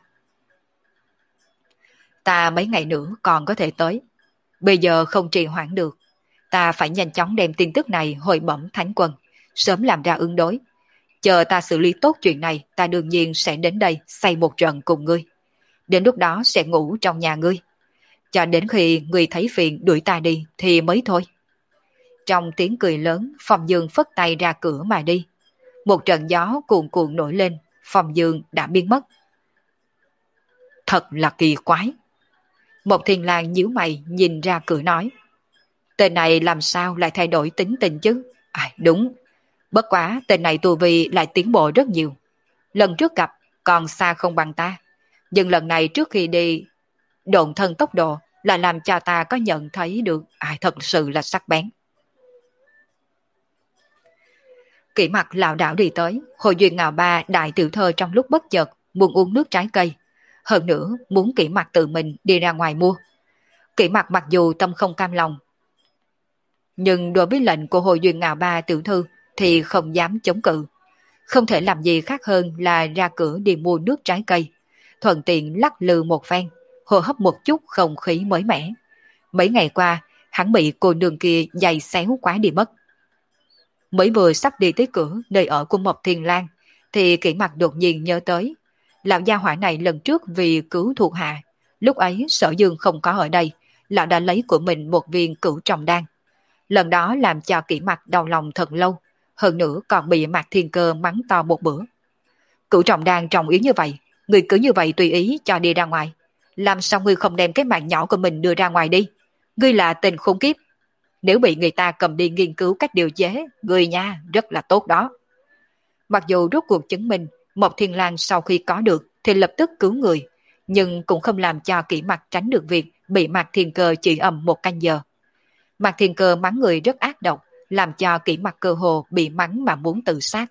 Ta mấy ngày nữa còn có thể tới. Bây giờ không trì hoãn được. Ta phải nhanh chóng đem tin tức này hồi bẩm Thánh Quân, sớm làm ra ứng đối. Chờ ta xử lý tốt chuyện này, ta đương nhiên sẽ đến đây xây một trận cùng ngươi. Đến lúc đó sẽ ngủ trong nhà ngươi. Cho đến khi ngươi thấy phiền đuổi ta đi thì mới thôi. Trong tiếng cười lớn, Phong Dương phất tay ra cửa mà đi. Một trận gió cuồn cuộn nổi lên, Phong Dương đã biến mất. Thật là kỳ quái. Một Thiên Lang nhíu mày nhìn ra cửa nói. Tên này làm sao lại thay đổi tính tình chứ? À đúng, bất quá tên này tu vi lại tiến bộ rất nhiều. Lần trước gặp, còn xa không bằng ta. Nhưng lần này trước khi đi độn thân tốc độ là làm cho ta có nhận thấy được ai thật sự là sắc bén. Kỷ Mặc lảo đảo đi tới, Hồ Duyên Ngạo Ba đại tiểu thơ trong lúc bất chợt muốn uống nước trái cây, hơn nữa muốn Kỷ Mặc tự mình đi ra ngoài mua. Kỷ Mặc mặc dù tâm không cam lòng, nhưng đối với lệnh của Hồ Duyên Ngạo Ba tiểu thư thì không dám chống cự, không thể làm gì khác hơn là ra cửa đi mua nước trái cây, thuận tiện lắc lư một phen, hô hấp một chút không khí mới mẻ. Mấy ngày qua, hắn bị cô nương kia giày xéo quá đi mất. Mới vừa sắp đi tới cửa nơi ở của Mộc Thiên Lan, thì Kỷ Mặc đột nhiên nhớ tới, lão gia hỏa này lần trước vì cứu thuộc hạ, lúc ấy Sở Dương không có ở đây, lão đã lấy của mình một viên cửu trọng đan. Lần đó làm cho Kỷ Mặc đau lòng thật lâu, hơn nữa còn bị Mạc Thiên Cơ mắng to một bữa. Cửu trọng đan trọng yếu như vậy, người cứ như vậy tùy ý cho đi ra ngoài, làm sao ngươi không đem cái mạng nhỏ của mình đưa ra ngoài đi? Ngươi là tình khốn kiếp. Nếu bị người ta cầm đi nghiên cứu cách điều chế, ngươi nha, rất là tốt đó. Mặc dù rốt cuộc chứng minh Mộc Thiên Lan sau khi có được thì lập tức cứu người, nhưng cũng không làm cho Kỷ Mặc tránh được việc bị Mạc Thiên Cơ chỉ ầm một canh giờ. Mạc Thiên Cơ mắng người rất ác độc, làm cho Kỷ Mặc cơ hồ bị mắng mà muốn tự sát.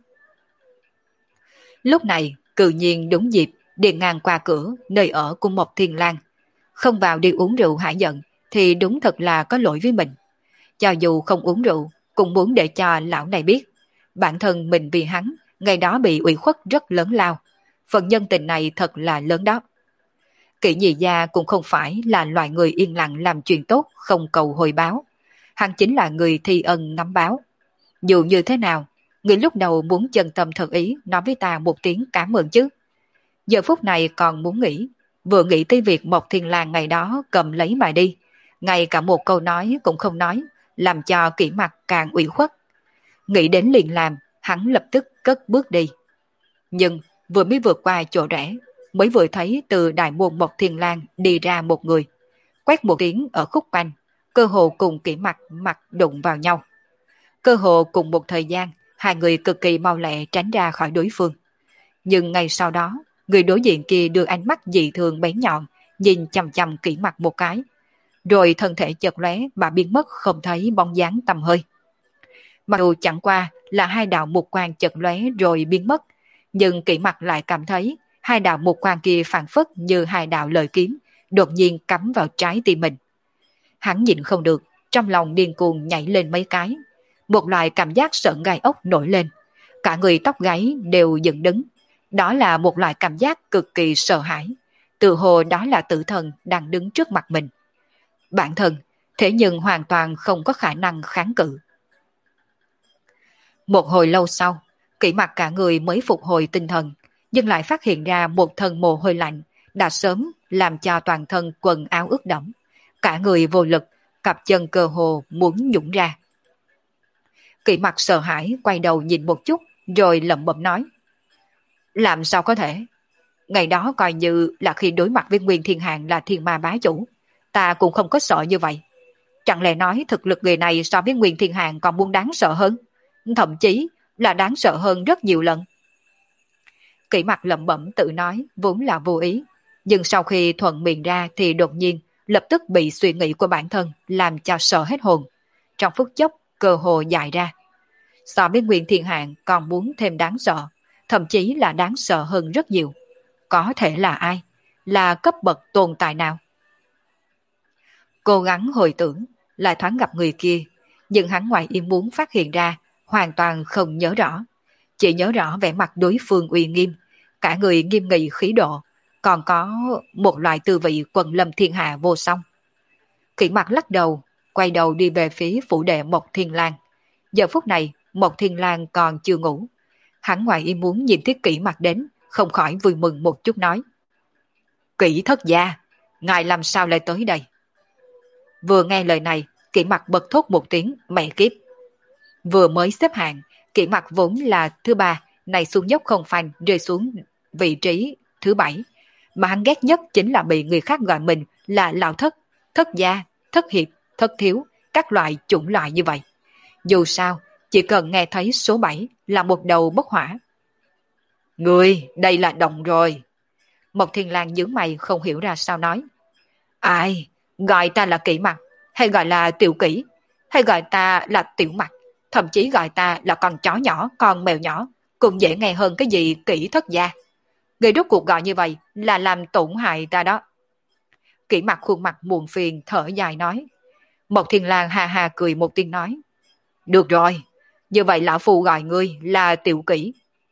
Lúc này, cự nhiên đúng dịp đi ngang qua cửa nơi ở của Mộc Thiên Lan, không vào đi uống rượu hả giận thì đúng thật là có lỗi với mình. Cho dù không uống rượu, cũng muốn để cho lão này biết, bản thân mình vì hắn, ngày đó bị ủy khuất rất lớn lao. Phần nhân tình này thật là lớn đó. Kỷ Nhị Gia cũng không phải là loại người yên lặng làm chuyện tốt, không cầu hồi báo. Hắn chính là người thi ân ngắm báo. Dù như thế nào, người lúc đầu muốn chân tâm thật ý nói với ta một tiếng cảm ơn chứ. Giờ phút này còn muốn nghĩ, vừa nghĩ tới việc Mộc Thiên Lan ngày đó cầm lấy mà đi, ngay cả một câu nói cũng không nói, làm cho Kỷ Mặc càng ủy khuất. Nghĩ đến liền làm, hắn lập tức cất bước đi. Nhưng vừa mới vượt qua chỗ rẽ, mới vừa thấy từ đại môn Mộc Thiên Lan đi ra một người, quét một tiếng ở khúc quanh, cơ hồ cùng Kỷ Mặc mặt đụng vào nhau. Cơ hồ cùng một thời gian, hai người cực kỳ mau lẹ tránh ra khỏi đối phương. Nhưng ngay sau đó, người đối diện kia đưa ánh mắt dị thường bén nhọn, nhìn chằm chằm Kỷ Mặc một cái, rồi thân thể chợt lóe mà biến mất không thấy bóng dáng tầm hơi. Mặc dù chẳng qua là hai đạo mục quang chợt lóe rồi biến mất, nhưng Kỷ Mặc lại cảm thấy hai đạo mục quang kia phảng phất như hai đạo lợi kiếm, đột nhiên cắm vào trái tim mình. Hắn nhịn không được, trong lòng điên cuồng nhảy lên mấy cái, một loại cảm giác sợn gai ốc nổi lên, cả người tóc gáy đều dựng đứng. Đó là một loại cảm giác cực kỳ sợ hãi, tự hồ đó là tử thần đang đứng trước mặt mình. Bản thân, thế nhưng hoàn toàn không có khả năng kháng cự. Một hồi lâu sau, Kỷ Mặc cả người mới phục hồi tinh thần, nhưng lại phát hiện ra một thân mồ hôi lạnh đã sớm làm cho toàn thân quần áo ướt đẫm, cả người vô lực, cặp chân cơ hồ muốn nhũn ra. Kỷ Mặc sợ hãi quay đầu nhìn một chút, rồi lẩm bẩm nói: làm sao có thể? Ngày đó coi như là khi đối mặt với Nguyên Thiên Hàn là thiên ma bá chủ, ta cũng không có sợ như vậy. Chẳng lẽ nói thực lực người này so với Nguyên Thiên Hàn còn muốn đáng sợ hơn? Thậm chí là đáng sợ hơn rất nhiều lần. Kỷ Mặc lẩm bẩm tự nói vốn là vô ý, nhưng sau khi thuận miệng ra thì đột nhiên lập tức bị suy nghĩ của bản thân làm cho sợ hết hồn. Trong phút chốc cơ hồ dại ra. So với Nguyên Thiên Hàn còn muốn thêm đáng sợ, thậm chí là đáng sợ hơn rất nhiều. Có thể là ai? Là cấp bậc tồn tại nào? Cố gắng hồi tưởng, lại thoáng gặp người kia, nhưng hắn ngoài ý muốn phát hiện ra, hoàn toàn không nhớ rõ. Chỉ nhớ rõ vẻ mặt đối phương uy nghiêm, cả người nghiêm nghị khí độ, còn có một loại tư vị quần lâm thiên hạ vô song. Kỷ Mặc lắc đầu, quay đầu đi về phía phủ đệ Mộc Thiên Lan. Giờ phút này, Mộc Thiên Lan còn chưa ngủ. Hắn ngoài ý muốn nhìn thấy Kỷ Mặc đến, không khỏi vui mừng một chút nói: Kỷ thất gia, ngài làm sao lại tới đây? Vừa nghe lời này, Kỷ Mặc bật thốt một tiếng mẹ kiếp. Vừa mới xếp hạng, Kỷ Mặc vốn là thứ ba, này xuống dốc không phanh rơi xuống vị trí thứ bảy. Mà hắn ghét nhất chính là bị người khác gọi mình là lão thất, thất gia, thất hiệp, thất thiếu, các loại chủng loại như vậy. Dù sao, chỉ cần nghe thấy số bảy là một đầu bốc hỏa. Người, đây là động rồi. Mộc Thiên Lang nhướng mày không hiểu ra sao nói. Ai, gọi ta là Kỷ Mặc, hay gọi là Tiểu Kỷ, hay gọi ta là Tiểu Mặc, thậm chí gọi ta là con chó nhỏ, con mèo nhỏ, cũng dễ nghe hơn cái gì Kỷ thất gia. Người rốt cuộc gọi như vậy là làm tổn hại ta đó. Kỷ Mặc khuôn mặt buồn phiền thở dài nói. Mộc Thiên Lang ha ha cười một tiếng nói. Được rồi, như vậy lão phu gọi ngươi là Tiểu Kỷ.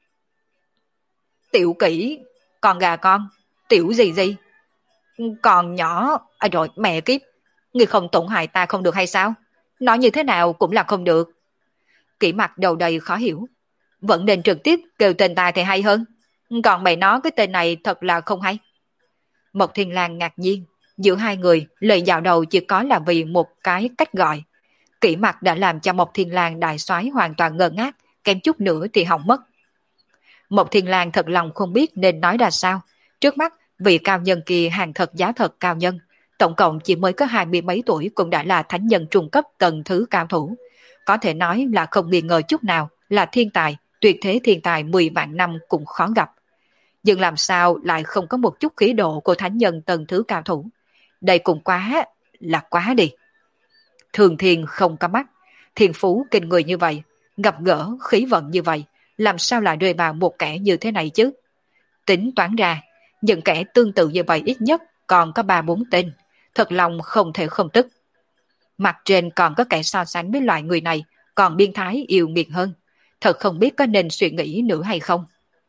Tiểu Kỷ, con gà con, tiểu gì gì? Còn nhỏ, à rồi mẹ kiếp, ngươi không tổn hại ta không được hay sao? Nói như thế nào cũng là không được. Kỷ Mặc đầu đầy khó hiểu. Vẫn nên trực tiếp kêu tên ta thì hay hơn. Còn mày nói cái tên này thật là không hay. Mộc Thiên Lang ngạc nhiên, giữa hai người lời dạo đầu chỉ có là vì một cái cách gọi. Kỷ Mặc đã làm cho Mộc Thiên Lang đại soái hoàn toàn ngơ ngác, kém chút nữa thì hỏng mất. Mộc Thiên Lang thật lòng không biết nên nói ra sao. Trước mắt, vị cao nhân kia hàng thật giá thật cao nhân, tổng cộng chỉ mới có hai mươi mấy tuổi cũng đã là thánh nhân trung cấp tầng thứ cao thủ. Có thể nói là không nghi ngờ chút nào là thiên tài, tuyệt thế thiên tài mười vạn năm cũng khó gặp. Nhưng làm sao lại không có một chút khí độ của thánh nhân tầng thứ cao thủ? Đây cũng quá, là quá đi. Thường thiên không có mắt, thiên phú kinh người như vậy, gặp gỡ khí vận như vậy, làm sao lại rơi vào một kẻ như thế này chứ? Tính toán ra, những kẻ tương tự như vậy ít nhất còn có ba bốn tên, thật lòng không thể không tức. Mặt trên còn có kẻ so sánh với loại người này, còn biên thái yêu nghiệt hơn, thật không biết có nên suy nghĩ nữa hay không.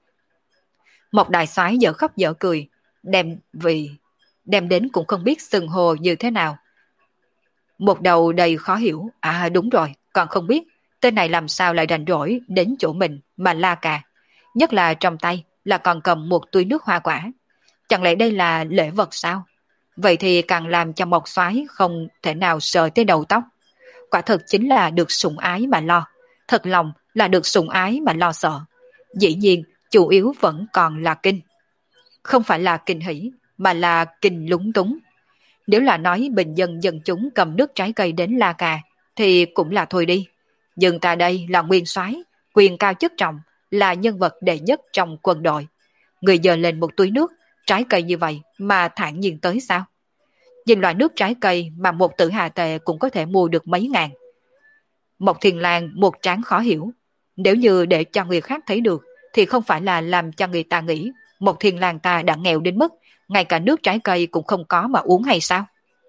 Một đại soái dở khóc dở cười, đem vì đem đến cũng không biết xưng hồ như thế nào. Một đầu đầy khó hiểu, à đúng rồi, còn không biết tên này làm sao lại rảnh rỗi đến chỗ mình mà la cà, nhất là trong tay là còn cầm một túi nước hoa quả. Chẳng lẽ đây là lễ vật sao? Vậy thì càng làm cho Mộc soái không thể nào sờ tới đầu tóc. Quả thực chính là được sủng ái mà lo, thật lòng là được sủng ái mà lo sợ. Dĩ nhiên, chủ yếu vẫn còn là kinh. Không phải là kinh hỉ, mà là kinh lúng túng. Nếu là nói bình dân dân chúng cầm nước trái cây đến la cà, thì cũng là thôi đi. Nhưng ta đây là nguyên soái, quyền cao chức trọng, là nhân vật đệ nhất trong quân đội. Người giờ lên một túi nước, trái cây như vậy mà thản nhiên tới sao? Nhìn loại nước trái cây mà một tử hà tệ cũng có thể mua được mấy ngàn. Mộc Thiên Lang một tráng khó hiểu. Nếu như để cho người khác thấy được, thì không phải là làm cho người ta nghĩ Mộc Thiên Lang ta đã nghèo đến mức ngay cả nước trái cây cũng không có mà uống hay sao?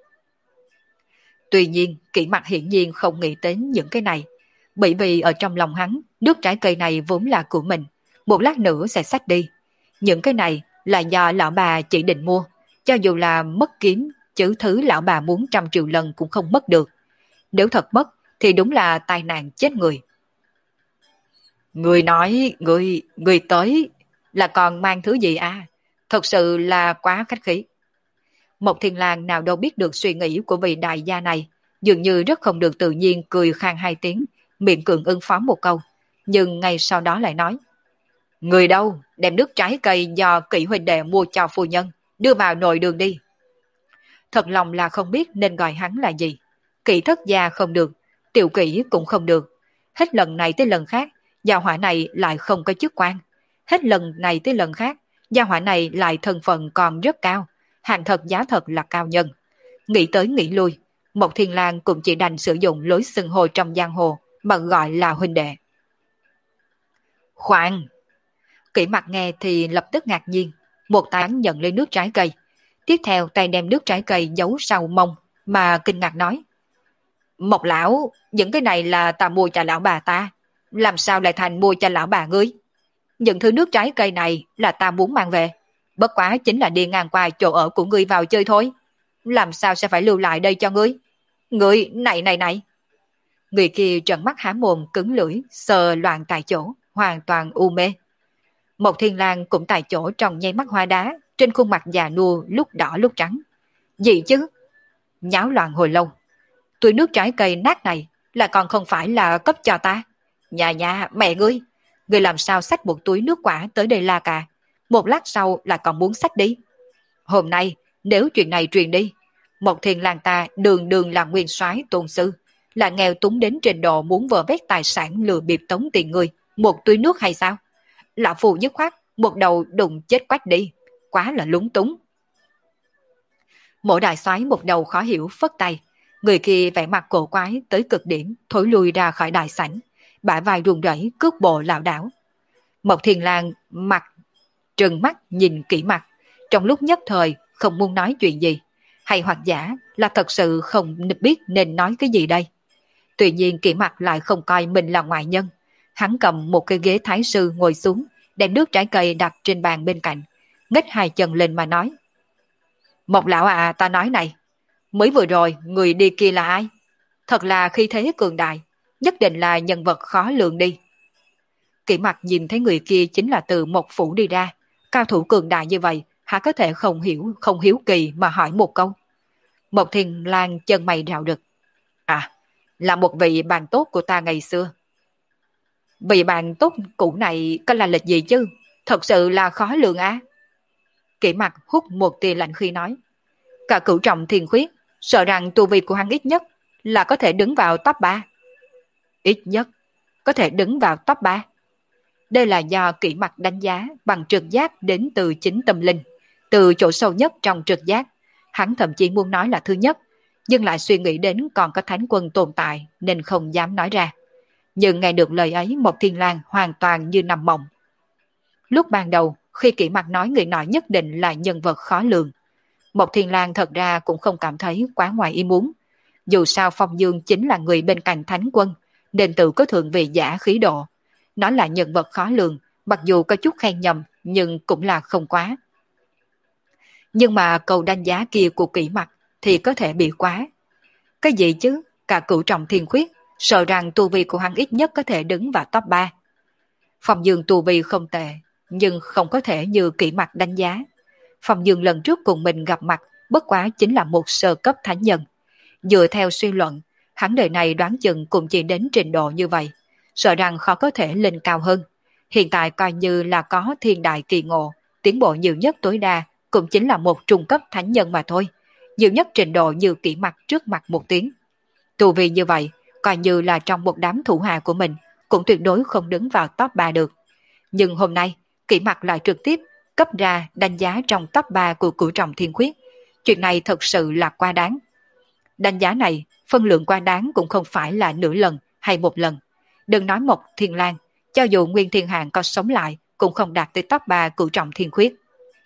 Tuy nhiên, Kỷ Mặc hiển nhiên không nghĩ đến những cái này, bởi vì ở trong lòng hắn, nước trái cây này vốn là của mình, một lát nữa sẽ xách đi. Những cái này là do lão bà chỉ định mua, cho dù là mất kiếm, chứ thứ lão bà muốn trăm triệu lần cũng không mất được. Nếu thật mất, thì đúng là tai nạn chết người. Người nói, người, người tới là còn mang thứ gì à? Thật sự là quá khách khí. Mộc Thiên Lang nào đâu biết được suy nghĩ của vị đại gia này, dường như rất không được tự nhiên cười khang hai tiếng, miệng cường ứng phó một câu, nhưng ngay sau đó lại nói. Người đâu, đem nước trái cây do Kỷ huynh đệ mua cho phu nhân, đưa vào nội đường đi. Thật lòng là không biết nên gọi hắn là gì. Kỷ thất gia không được, Tiểu Kỷ cũng không được. Hết lần này tới lần khác, gia hỏa này lại không có chức quan. Hết lần này tới lần khác, gia hỏa này lại thân phận còn rất cao, hàng thật giá thật là cao nhân. Nghĩ tới nghĩ lui, Mộc Thiên Lang cũng chỉ đành sử dụng lối xưng hô trong giang hồ mà gọi là huynh đệ. Khoan! Kỷ Mặc nghe thì lập tức ngạc nhiên, một tay nhận lấy nước trái cây, tiếp theo tay đem nước trái cây giấu sau mông mà kinh ngạc nói. Mộc lão, những cái này là ta mua cho lão bà ta, làm sao lại thành mua cho lão bà ngươi? Những thứ nước trái cây này là ta muốn mang về, bất quá chính là đi ngang qua chỗ ở của ngươi vào chơi thôi. Làm sao sẽ phải lưu lại đây cho ngươi? Ngươi, này này này. Người kia trợn mắt há mồm cứng lưỡi, sờ loạn tại chỗ, hoàn toàn u mê. Mộc Thiên Lang cũng tại chỗ trong nháy mắt hoa đá, trên khuôn mặt già nua lúc đỏ lúc trắng. Gì chứ? Nháo loạn hồi lâu. Túi nước trái cây nát này là còn không phải là cấp cho ta. Nhà nhà, mẹ ngươi, ngươi làm sao xách một túi nước quả tới đây la cà, một lát sau là còn muốn xách đi. Hôm nay, nếu chuyện này truyền đi, Mộc Thiên Lang ta đường đường là nguyên soái tôn sư, là nghèo túng đến trình độ muốn vơ vét tài sản lừa bịp tống tiền người, một túi nước hay sao? Lão phù dứt khoát, một đầu đụng chết Quách đi, quá là lúng túng. Mộ đại soái một đầu khó hiểu phất tay, người kia vẻ mặt cổ quái tới cực điểm, thối lui ra khỏi đại sảnh, bả vai run rẩy, cước bộ lảo đảo. Mộc Thiên Lang mặt trừng mắt nhìn kỹ mặt, trong lúc nhất thời không muốn nói chuyện gì, hay hoặc giả là thật sự không biết nên nói cái gì đây. Tuy nhiên kỹ mặt lại không coi mình là ngoại nhân, hắn cầm một cái ghế thái sư ngồi xuống, đem nước trái cây đặt trên bàn bên cạnh, ngếch hai chân lên mà nói: Mộc lão à, ta nói này, mới vừa rồi người đi kia là ai? Thật là khi thế cường đại, nhất định là nhân vật khó lường đi. Kỷ mặt nhìn thấy người kia chính là từ Mộc phủ đi ra, cao thủ cường đại như vậy, hắn có thể không hiểu, không hiếu kỳ mà hỏi một câu. Mộc Thiên Lang chân mày rạo rực. À, là một vị bạn tốt của ta ngày xưa. Vị bạn tốt cũ này có là lịch gì chứ? Thật sự là khó lường á. Kỷ mặt hút một tia lạnh khi nói. Cả cửu trọng thiên khuyết, sợ rằng tu vi của hắn ít nhất là có thể đứng vào top ba. Ít nhất có thể đứng vào top ba. Đây là do kỹ mặt đánh giá bằng trực giác đến từ chính tâm linh, từ chỗ sâu nhất trong trực giác. Hắn thậm chí muốn nói là thứ nhất, nhưng lại suy nghĩ đến còn có thánh quân tồn tại nên không dám nói ra. Nhưng nghe được lời ấy, Mộc Thiên Lang hoàn toàn như nằm mộng. Lúc ban đầu, khi kỹ mặt nói người nọ nhất định là nhân vật khó lường, Mộc Thiên Lang thật ra cũng không cảm thấy quá ngoài ý muốn. Dù sao Phong Dương chính là người bên cạnh thánh quân, nên tự có thượng vị giả khí độ. Nó là nhân vật khó lường, mặc dù có chút khen nhầm, nhưng cũng là không quá. Nhưng mà câu đánh giá kia của kỹ mặt thì có thể bị quá. Cái gì chứ, cả cửu trọng thiên khuyết, sợ rằng tu vi của hắn ít nhất có thể đứng vào top ba. Phong Dương tu vi không tệ, nhưng không có thể như kỹ mặt đánh giá. Phong Dương lần trước cùng mình gặp mặt, bất quá chính là một sơ cấp thánh nhân. Dựa theo suy luận, hắn đời này đoán chừng cũng chỉ đến trình độ như vậy, sợ rằng khó có thể lên cao hơn. Hiện tại coi như là có thiên đại kỳ ngộ, tiến bộ nhiều nhất tối đa cũng chính là một trung cấp thánh nhân mà thôi. Nhiều nhất trình độ như kỹ mặt trước mặt một tiếng. Tu vì như vậy, coi như là trong một đám thủ hạ của mình, cũng tuyệt đối không đứng vào top ba được. Nhưng hôm nay, kỹ mặt lại trực tiếp cấp ra đánh giá trong top ba của cửu trọng thiên khuyết. Chuyện này thật sự là quá đáng. Đánh giá này, phân lượng quá đáng cũng không phải là nửa lần hay một lần. Đừng nói Mộc Thiên Lang, cho dù Nguyên Thiên Hạng có sống lại, cũng không đạt tới top ba cửu trọng thiên khuyết.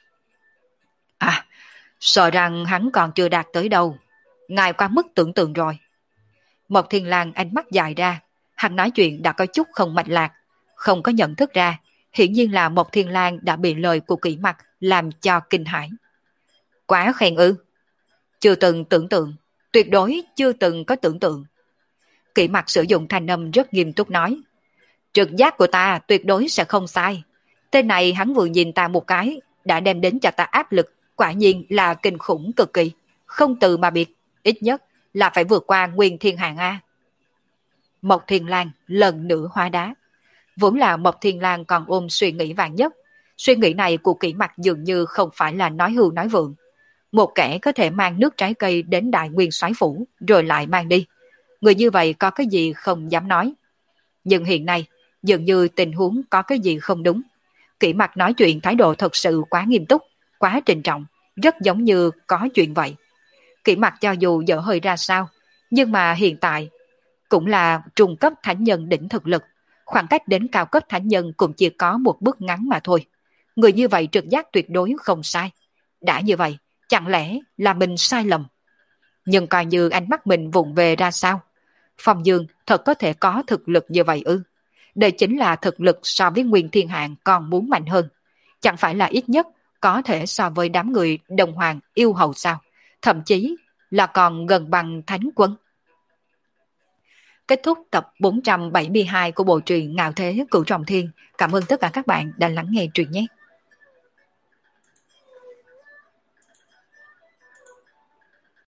À, sợ rằng hắn còn chưa đạt tới đâu. Ngài quá mức tưởng tượng rồi. Mộc Thiên Lang ánh mắt dài ra, hắn nói chuyện đã có chút không mạch lạc, không có nhận thức ra. Hiển nhiên là Mộc Thiên Lang đã bị lời của kỹ mặt làm cho kinh hãi. Quá khen ư? Chưa từng tưởng tượng, tuyệt đối chưa từng có tưởng tượng. Kỹ mặt sử dụng thanh âm rất nghiêm túc nói. Trực giác của ta tuyệt đối sẽ không sai. Tên này hắn vừa nhìn ta một cái, đã đem đến cho ta áp lực, quả nhiên là kinh khủng cực kỳ. Không từ mà biệt, ít nhất là phải vượt qua Nguyên Thiên Hạng A. Mộc Thiên Lang lần nữa hóa đá. Vốn là Mộc Thiên Lang còn ôm suy nghĩ vàng nhất. Suy nghĩ này của kỹ mặt dường như không phải là nói hưu nói vượng. Một kẻ có thể mang nước trái cây đến Đại Nguyên Soái phủ rồi lại mang đi. Người như vậy có cái gì không dám nói. Nhưng hiện nay, dường như tình huống có cái gì không đúng. Kỹ mặt nói chuyện thái độ thật sự quá nghiêm túc, quá trịnh trọng, rất giống như có chuyện vậy. Kỹ mặt cho dù dở hơi ra sao, nhưng mà hiện tại cũng là trung cấp thánh nhân đỉnh thực lực. Khoảng cách đến cao cấp thánh nhân cũng chỉ có một bước ngắn mà thôi. Người như vậy trực giác tuyệt đối không sai. Đã như vậy, chẳng lẽ là mình sai lầm? Nhưng coi như ánh mắt mình vụng về ra sao? Phong Dương thật có thể có thực lực như vậy ư? Đây chính là thực lực so với Nguyên Thiên Hạng còn muốn mạnh hơn. Chẳng phải là ít nhất có thể so với đám người đồng hoàng yêu hầu sao? Thậm chí là còn gần bằng thánh quân. Kết thúc tập bốn trăm bảy mươi hai của bộ truyện Ngạo Thế Cửu Trọng Thiên. Cảm ơn tất cả các bạn đã lắng nghe truyện nhé.